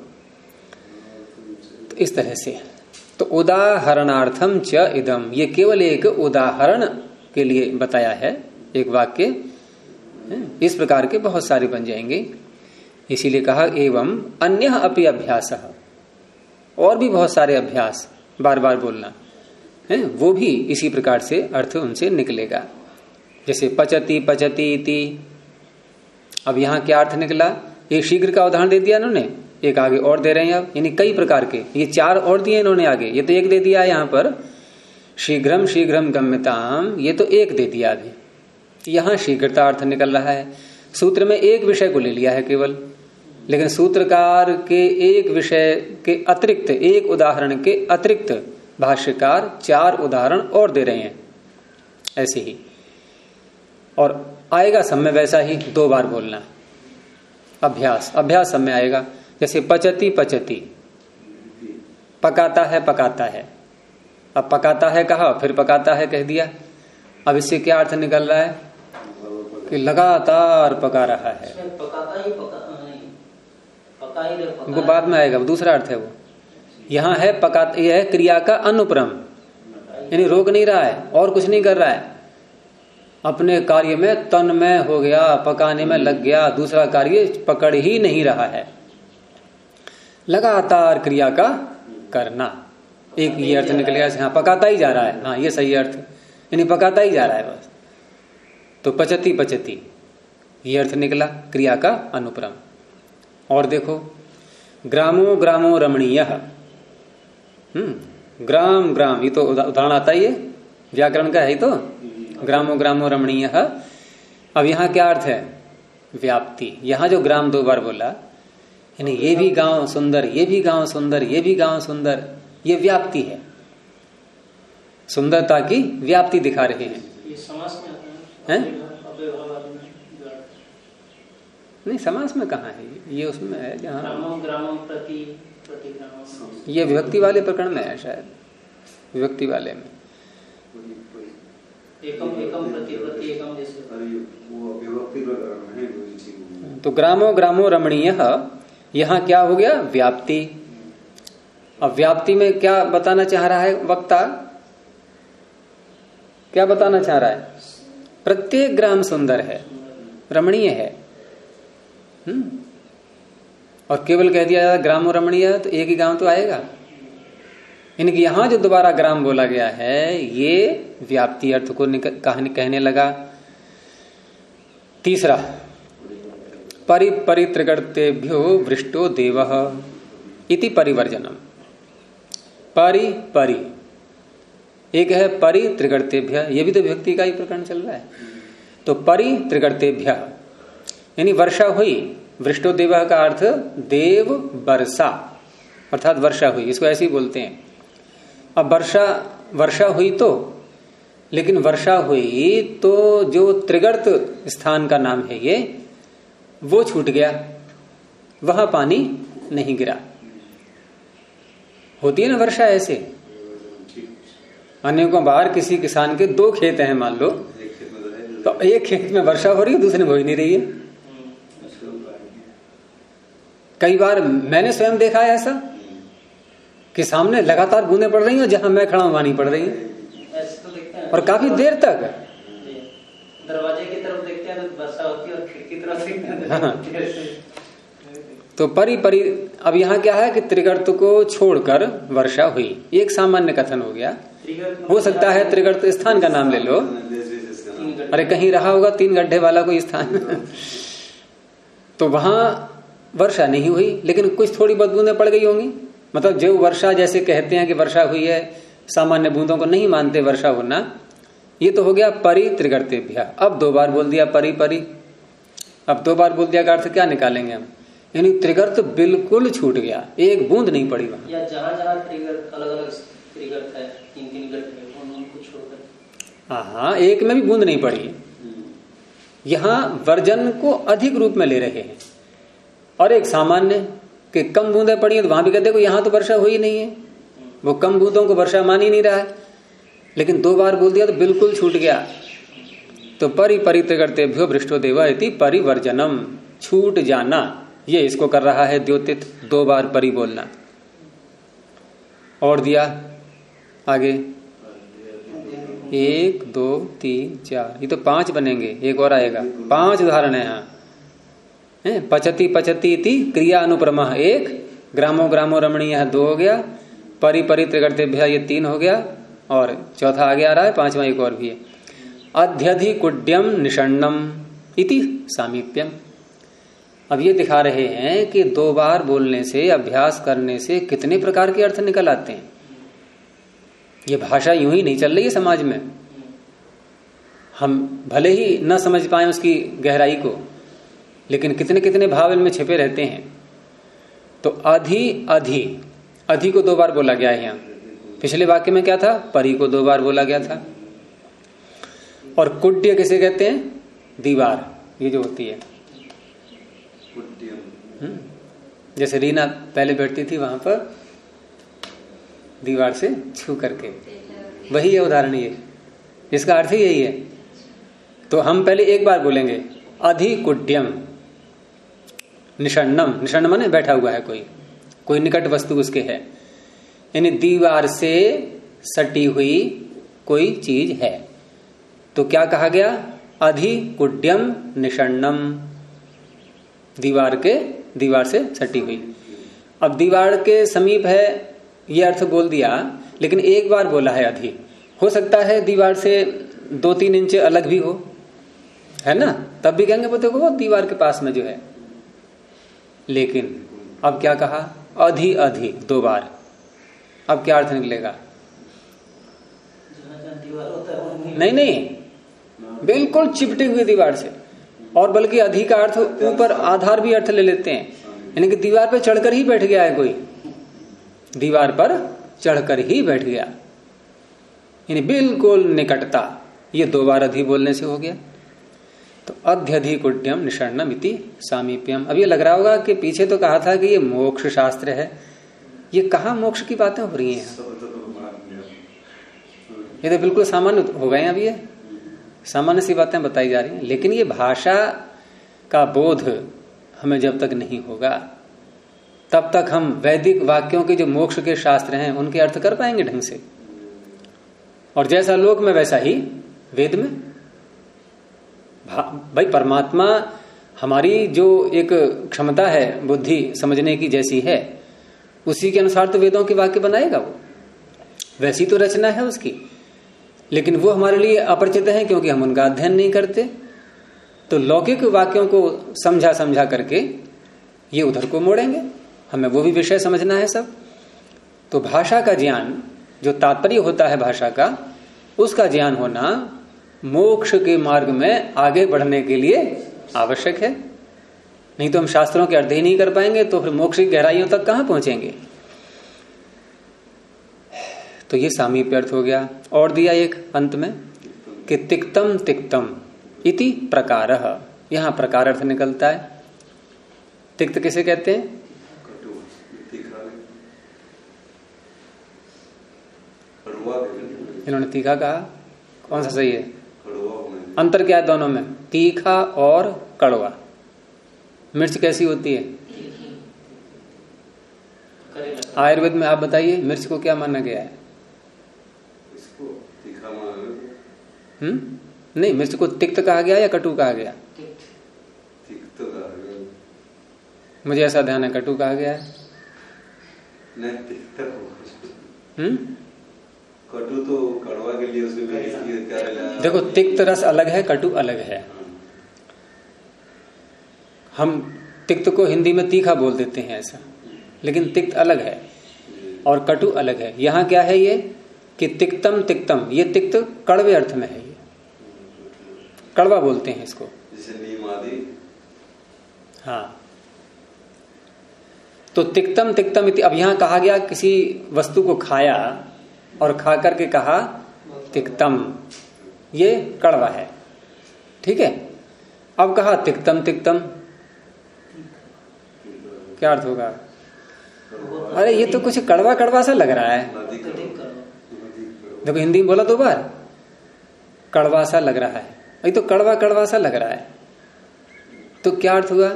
तो इस तरह से, तो उदाहरणार्थम च इदम, ये केवल एक उदाहरण के लिए बताया है, एक वाक्य। इस प्रकार के बहुत सारे बन जाएंगे, इसीलिए कहा एवं अन्य अपि अभ्यास, और भी बहुत सारे अभ्यास बार बार बोलना है, वो भी इसी प्रकार से अर्थ उनसे निकलेगा। जैसे पचती पचती इति, अब यहां क्या अर्थ निकला? एक शीघ्र का उदाहरण दे दिया इन्होंने, एक आगे और दे रहे हैं अब, यानी कई प्रकार के, ये 4 और दिए इन्होंने आगे, ये तो एक दे दिया है यहां पर शीघ्रम गम्यताम, ये तो एक दे दिया अभी, यहां शीघ्रता अर्थ निकल रहा है। सूत्र में एक विषय को ले लिया है केवल, लेकिन सूत्रकार के एक विषय के अतिरिक्त, एक उदाहरण के अतिरिक्त भाष्यकार 4 उदाहरण और दे रहे हैं ऐसे ही, और आएगा सब में वैसा ही 2 बार बोलना। अभ्यास सब में आएगा, जैसे पचती पचती, पकाता है। अब पकाता है कहा, फिर पकाता है कह दिया। अब इससे क्या अर्थ निकल रहा है? कि लगातार पका रहा है। वो बाद में आएगा, वो दूसरा अर्थ है वो। यहां है पका, यह है क्रिया का अनुप्रम, यानी रोक नहीं रहा है और कुछ नहीं कर रहा है, अपने कार्य में तन्मय हो गया, पकाने में लग गया, दूसरा कार्य पकड़ ही नहीं रहा है। लगातार क्रिया का करना, एक ये अर्थ निकल गया। हाँ, पकाता ही जा रहा है, हाँ ये सही अर्थ, यानी पकाता ही जा रहा है बस। तो पचती पचती ये अर्थ निकला, क्रिया का अनुप्रम। और देखो, ग्रामो ग्रामो रमणीय, ग्राम, ये तो उदाहरण आता ही है, व्याकरण का है तो, ग्रामो ग्रामो रमणीय। अब यहां क्या अर्थ है? व्याप्ति। यहां जो ग्राम 2 बार बोला, यानी ये भी गांव सुंदर, ये भी गांव सुंदर, ये भी गांव सुंदर, ये व्याप्ति है, सुंदरता की व्याप्ति दिखा रहे हैं। ये समास में आता है? नहीं, समास में कहाँ है ये? उसमें है जहाँ ग्रामो प्रति ग्रामो, ये विभक्ति वाले प्रकरण में है शायद, विभक्ति वाले में एकम प्रति एकम, जैसे वो विभक्ति प्रकरण है। तो ग्रामो ग्रामो रमणीय, यहाँ क्या हो गया? व्याप्ति। अब व्याप्ति में क्या बताना चाह रहा है वक्ता? क्या बताना चाह रहा है? प्रत्येक ग्राम सुंदर है, रमणीय है। और केवल कह दिया जाता ग्रामो रमणीय, तो एक ही गांव तो आएगा। इनकी यहां जो दोबारा ग्राम बोला गया है, ये व्याप्ति अर्थ को कहने लगा। तीसरा, परित्रिगर्तेभ्यो वृष्टो देवः इति परिवर्जनम। परि एक है परित्रिगर्तेभ्य, ये भी तो विभक्ति का ही प्रकरण चल रहा है। तो परित्रिगर्तेभ्य यानी वर्षा हुई, वृष्टो देवः का अर्थ देव वर्षा, अर्थात वर्षा हुई, इसको ऐसे ही बोलते हैं। अब वर्षा हुई तो, लेकिन वर्षा हुई तो जो त्रिगर्त स्थान का नाम है ये, वो छूट गया, वहां पानी नहीं गिरा। होती है ना वर्षा ऐसे, अनेकों बार किसी किसान के 2 खेत हैं मान लो, तो एक खेत में वर्षा हो रही है, दूसरे में हो ही नहीं रही है। कई बार मैंने स्वयं देखा है ऐसा कि सामने लगातार बूंदें पड़ रही हैं, जहां मैं खड़ा हूं वहां नहीं पड़ रही है, और काफी देर तक। दरवाजे की तरफ देखते हैं तो वर्षा होती है और खिड़की तरफ देखते हैं। हाँ। तो परी अब यहाँ क्या है कि त्रिगर्त को छोड़कर वर्षा हुई, एक सामान्य कथन हो गया। हो सकता है त्रिगर्त स्थान का नाम ले लो, अरे कहीं रहा होगा 3 गड्ढे वाला कोई स्थान तो वहां वर्षा नहीं हुई, लेकिन कुछ थोड़ी बहुत बूंदें पड़ गई होंगी। मतलब जो वर्षा जैसे कहते हैं कि वर्षा हुई है, सामान्य बूंदों को नहीं मानते वर्षा होना, ये तो हो गया परि त्रिगर्तेभ्य। अब 2 बार बोल दिया परि, अब 2 बार बोल दिया का अर्थ क्या निकालेंगे हम? यानी त्रिगर्त बिल्कुल छूट गया, एक बूंद नहीं पड़ी वहां। या जहां जहां त्रिगर्त अलग अलग त्रिगर्त है, 3-3 गड्ढे, उनको छोड़कर, हाँ, एक में भी बूंद नहीं पड़ी। यहां वर्जन को अधिक रूप में ले रहे हैं, और एक सामान्य कि कम बूंदें पड़ी है, तो वहां भी कहते हैं यहां तो वर्षा हुई नहीं है, वो कम बूंदों को वर्षा मान ही नहीं रहा है। लेकिन 2 बार बोल दिया तो बिल्कुल छूट गया। तो परि त्रिगर्तेभ्यो भ्रष्टो देव इति परिवर्जनम, छूट जाना, ये इसको कर रहा है द्योतित, 2 बार परि बोलना। और दिया आगे 1 2 3 4, ये तो 5 बनेंगे, एक और आएगा। 5 उदाहरण है यहाँ। पचती पचती इति क्रिया अनुप्रमा 1, ग्रामो ग्रामो रमणीय 2 हो गया, परि त्रिगर्तेभ्य ये 3 हो गया, और चौथा आगे आ रहा है, 5वां एक और भी है। अध्यधिकुड्यम निषण्णम इति सामीप्यम। अब ये दिखा रहे हैं कि 2 बार बोलने से, अभ्यास करने से कितने प्रकार के अर्थ निकल आते हैं। ये भाषा यूं ही नहीं चल रही है समाज में, हम भले ही न समझ पाए उसकी गहराई को, लेकिन कितने कितने भाव इनमें छिपे रहते हैं। तो अधि को 2 बार बोला गया है यहाँ। पिछले वाक्य में क्या था? परि को 2 बार बोला गया था। और कुड्य किसे कहते हैं? दीवार, ये जो होती है, जैसे रीना पहले बैठती थी वहां पर दीवार से छू करके, वही है उदाहरण ये, इसका अर्थ ही यही है। तो हम पहले एक बार बोलेंगे अधिकुड्यम निषण्णम, निषण्ण माने बैठा हुआ है कोई निकट वस्तु उसके है, यानी दीवार से सटी हुई कोई चीज है। तो क्या कहा गया? अधिकुड्यम निषण्णम, दीवार से सटी हुई। अब दीवार के समीप है ये अर्थ बोल दिया, लेकिन एक बार बोला है अधि। हो सकता है दीवार से 2-3 इंच अलग भी हो, है ना, तब भी कहेंगे वो देखो वो दीवार के पास में जो है। लेकिन अब क्या कहा? अधि 2 बार। अब क्या अर्थ निकलेगा? नहीं, बिल्कुल चिपटी हुई दीवार से। और बल्कि अधि का अर्थ ऊपर आधार भी अर्थ ले लेते हैं, यानी कि दीवार पर चढ़कर ही बैठ गया है कोई, दीवार पर चढ़कर ही बैठ गया, यानी बिल्कुल निकटता। ये 2 बार अधि बोलने से हो गया। तो अध्यधिकुड्यम निषण्णम इति सामीप्यम। अब ये लग रहा होगा कि पीछे तो कहा था कि ये मोक्ष शास्त्र है, ये कहाँ मोक्ष की बातें हो रही हैं? ये तो बिल्कुल सामान्य हो गए हैं, अब ये सामान्य सी बातें बताई जा रही हैं। लेकिन ये भाषा का बोध हमें जब तक नहीं होगा, तब तक हम वैदिक वाक्यों के जो मोक्ष के शास्त्र हैं उनके अर्थ कर पाएंगे ढंग से। और जैसा लोक में वैसा ही वेद में। भाई परमात्मा हमारी जो एक क्षमता है बुद्धि समझने की जैसी है, उसी के अनुसार तो वेदों के वाक्य बनाएगा वो, वैसी तो रचना है उसकी। लेकिन वो हमारे लिए अपरिचित है क्योंकि हम उनका अध्ययन नहीं करते। तो लौकिक वाक्यों को समझा करके ये उधर को मोड़ेंगे, हमें वो भी विषय समझना है सब। तो भाषा का ज्ञान जो तात्पर्य होता है भाषा का, उसका ज्ञान होना मोक्ष के मार्ग में आगे बढ़ने के लिए आवश्यक है। नहीं तो हम शास्त्रों के अध्ययन नहीं कर पाएंगे, तो फिर मोक्ष की गहराइयों तक कहां पहुंचेंगे। तो ये सामीप्य अर्थ हो गया। और दिया एक अंत में कि तिक्तम तिक्तम इति प्रकारः, यहां प्रकार अर्थ निकलता है। तिक्त किसे कहते हैं? इन्होंने तीखा कहा, कौन सा सही है? अंतर क्या है दोनों में? तीखा और कड़वा। मिर्च कैसी होती है? आयुर्वेद में आप बताइए मिर्च को क्या माना गया है? इसको तीखा माना गया। नहीं, मिर्च को तिक्त कहा गया या कटु कहा गया? तिक्त कहा गया। मुझे ऐसा ध्यान है कटु कहा गया है। नहीं, तिक्त कटु तो कड़वा के लिए उसमें क्या है? देखो, तिक्त रस अलग है, कटु अलग है। हम तिक्त को हिंदी में तीखा बोल देते हैं ऐसा, लेकिन तिक्त अलग है और कटु अलग है। यहां क्या है ये कि तिक्तम तिक्तम, ये तिक्त कड़वे अर्थ में है, ये कड़वा बोलते हैं इसको, जैसे नीम आदि। हाँ, तो तिक्तम तिक्तम इति। अब यहां कहा गया किसी वस्तु को खाया और खा करके कहा तिक्तम, ये कड़वा है, ठीक है। अब कहा तिक्तम तिक्तम, क्या अर्थ होगा? अरे ये तो कुछ कड़वा कड़वा सा लग रहा है। देखो हिंदी में बोला दो बार, कड़वा सा लग रहा है, ये तो कड़वा कड़वा सा लग रहा है, तो क्या अर्थ हुआ?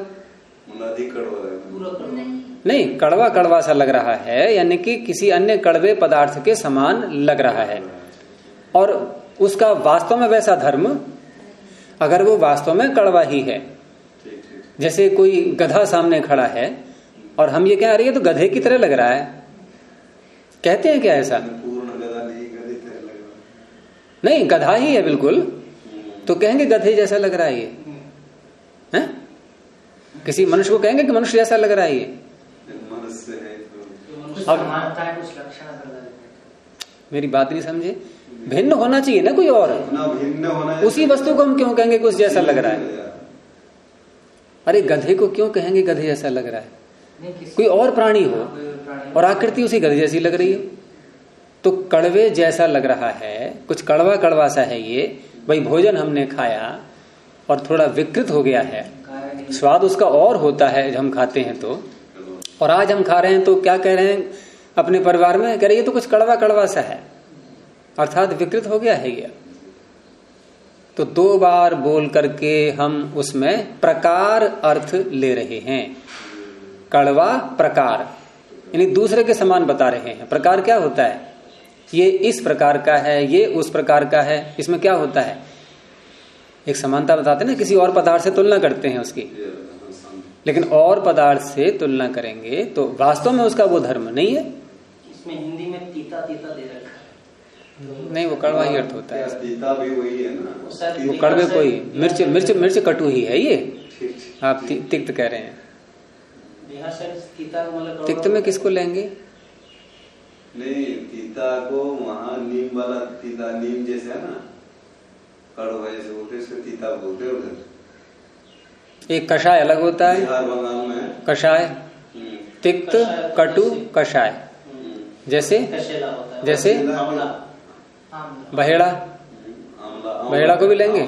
नहीं, कड़वा कड़वा सा लग रहा है यानी कि किसी अन्य कड़वे पदार्थ के समान लग रहा है। और उसका वास्तव में वैसा धर्म, अगर वो वास्तव में कड़वा ही है, जैसे कोई गधा सामने खड़ा है और हम ये कह रहे हैं तो गधे की तरह लग रहा है, कहते हैं क्या ऐसा? पूर्ण गधा नहीं, गधे की तरह लग रहा है। नहीं, गधा ही है बिल्कुल, तो कहेंगे गधे जैसा लग रहा है ये, है? किसी मनुष्य को कहेंगे कि मनुष्य जैसा लग रहा है ये? मनुष्य है तो कुछ लक्षण, मेरी बात नहीं समझे। भिन्न होना चाहिए ना कोई और, भिन्न होना है। उसी वस्तु को हम क्यों कहेंगे कुछ जैसा लग रहा है? अरे गधे को क्यों कहेंगे गधे जैसा लग रहा है? कोई और प्राणी हो और आकृति उसी गधे जैसी लग रही है, तो कड़वे जैसा लग रहा है, कुछ कड़वा कड़वा सा है ये। भाई भोजन हमने खाया और थोड़ा विकृत हो गया है, स्वाद उसका और होता है जब हम खाते हैं तो, और आज हम खा रहे हैं तो क्या कह रहे हैं अपने परिवार में? कह रहे ये तो कुछ कड़वा कड़वा सा है, अर्थात विकृत हो गया है ये। तो दो बार बोल करके हम उसमें प्रकार अर्थ ले रहे हैं। कड़वा प्रकार यानी दूसरे के समान बता रहे हैं। प्रकार क्या होता है? ये इस प्रकार का है, ये उस प्रकार का है। इसमें क्या होता है? एक समानता बताते हैं ना, किसी और पदार्थ से तुलना करते हैं उसकी, लेकिन और पदार्थ से तुलना करेंगे तो वास्तव में उसका वो धर्म नहीं है। इसमें हिंदी में तीता तीता दे रखा है। नहीं, वो कड़वा ही अर्थ होता है। तीता भी वही है ना, वो कड़वे कोई मिर्च मिर्च मिर्च कटु ही है ये, आप तिक्त कह रहे हैं। तिक्त में किसको लेंगे? नहीं, तीता को वहाँ नीम वाला तीता, नीम जैसे है ना, कड़वा जैसे बोलते हैं, इसको तीता बोलते हैं उधर। एक कषाय अलग होता है, बिहार बंगाल में कषाय, तिक्त, कटु, कषाय। जैसे जैसे बहेड़ा, बहेड़ा को भी लेंगे।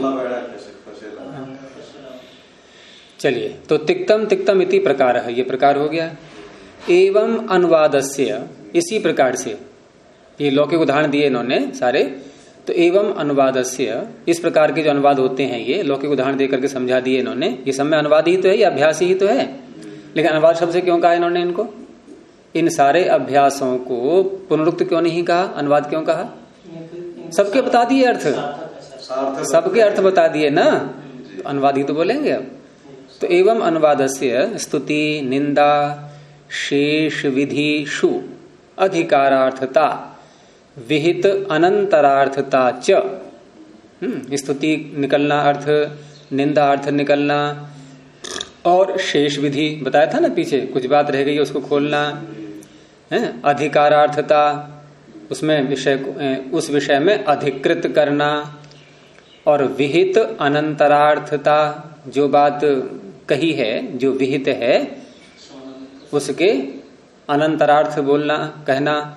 चलिए, तो तिक्तम तिक्तम इति प्रकार है, ये प्रकार हो गया। एवं अनुवादस्य, इसी प्रकार से ये लौकिक उदाहरण दिए इन्होंने सारे, तो एवं अनुवादस्य, इस प्रकार के जो अनुवाद होते हैं ये लौकिक उदाहरण दे करके समझा दिए इन्होंने। ये सब में अनुवाद ही तो है, ये अभ्यास ही तो है, लेकिन अनुवाद शब्द से क्यों कहा इन्होंने इनको? इन सारे अभ्यासों को पुनरुक्त क्यों नहीं कहा, अनुवाद क्यों कहा? सबके बता दिए अर्थ, सबके अर्थ बता दिए ना, तो अनुवाद ही तो बोलेंगे अब। तो एवं अनुवादस्य स्तुति निंदा शेष विधिषु अधिकारार्थता विहित अनंतरार्थता च। स्तुति निकलना अर्थ, निंदा अर्थ निकलना, और शेष विधि बताया था ना पीछे, कुछ बात रह गई उसको खोलना है। अधिकारार्थता, उसमें विषय, उस विषय में अधिकृत करना, और विहित अनंतरार्थता, जो बात कही है, जो विहित है, उसके अनंतरार्थ बोलना, कहना।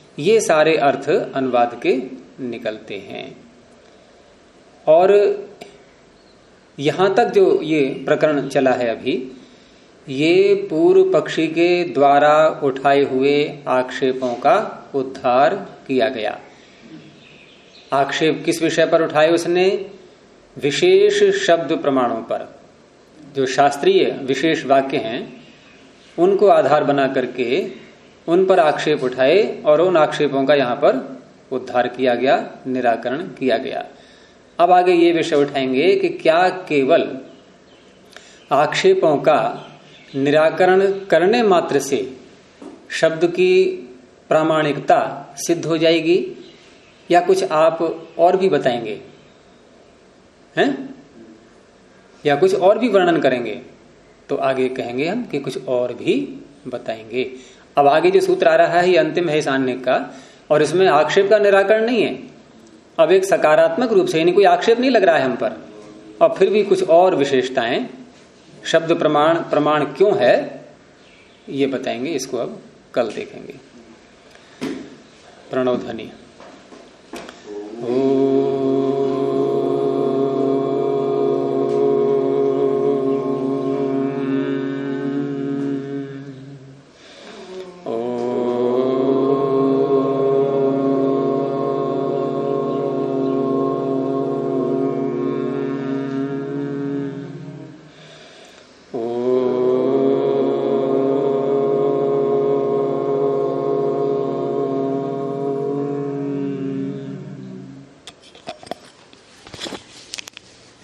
ये सारे अर्थ अनुवाद के निकलते हैं। और यहां तक जो ये प्रकरण चला है अभी, ये पूर्व पक्षी के द्वारा उठाए हुए आक्षेपों का उद्धार किया गया। आक्षेप किस विषय पर उठाए उसने? विशेष शब्द प्रमाणों पर। जो शास्त्रीय विशेष वाक्य हैं उनको आधार बना करके उन पर आक्षेप उठाए और उन आक्षेपों का यहां पर उद्धार किया गया, निराकरण किया गया। अब आगे ये विषय उठाएंगे कि क्या केवल आक्षेपों का निराकरण करने मात्र से शब्द की प्रामाणिकता सिद्ध हो जाएगी या कुछ आप और भी बताएंगे हैं, या कुछ और भी वर्णन करेंगे? तो आगे कहेंगे हम कि कुछ और भी बताएंगे। अब आगे जो सूत्र आ रहा है ये अंतिम है सांख्यिक का, और इसमें आक्षेप का निराकरण नहीं है। अब एक सकारात्मक रूप से, यानी कोई आक्षेप नहीं लग रहा है हम पर, और फिर भी कुछ और विशेषताएं, शब्द प्रमाण क्यों है ये बताएंगे। इसको अब कल देखेंगे। प्रणव ध्वनि।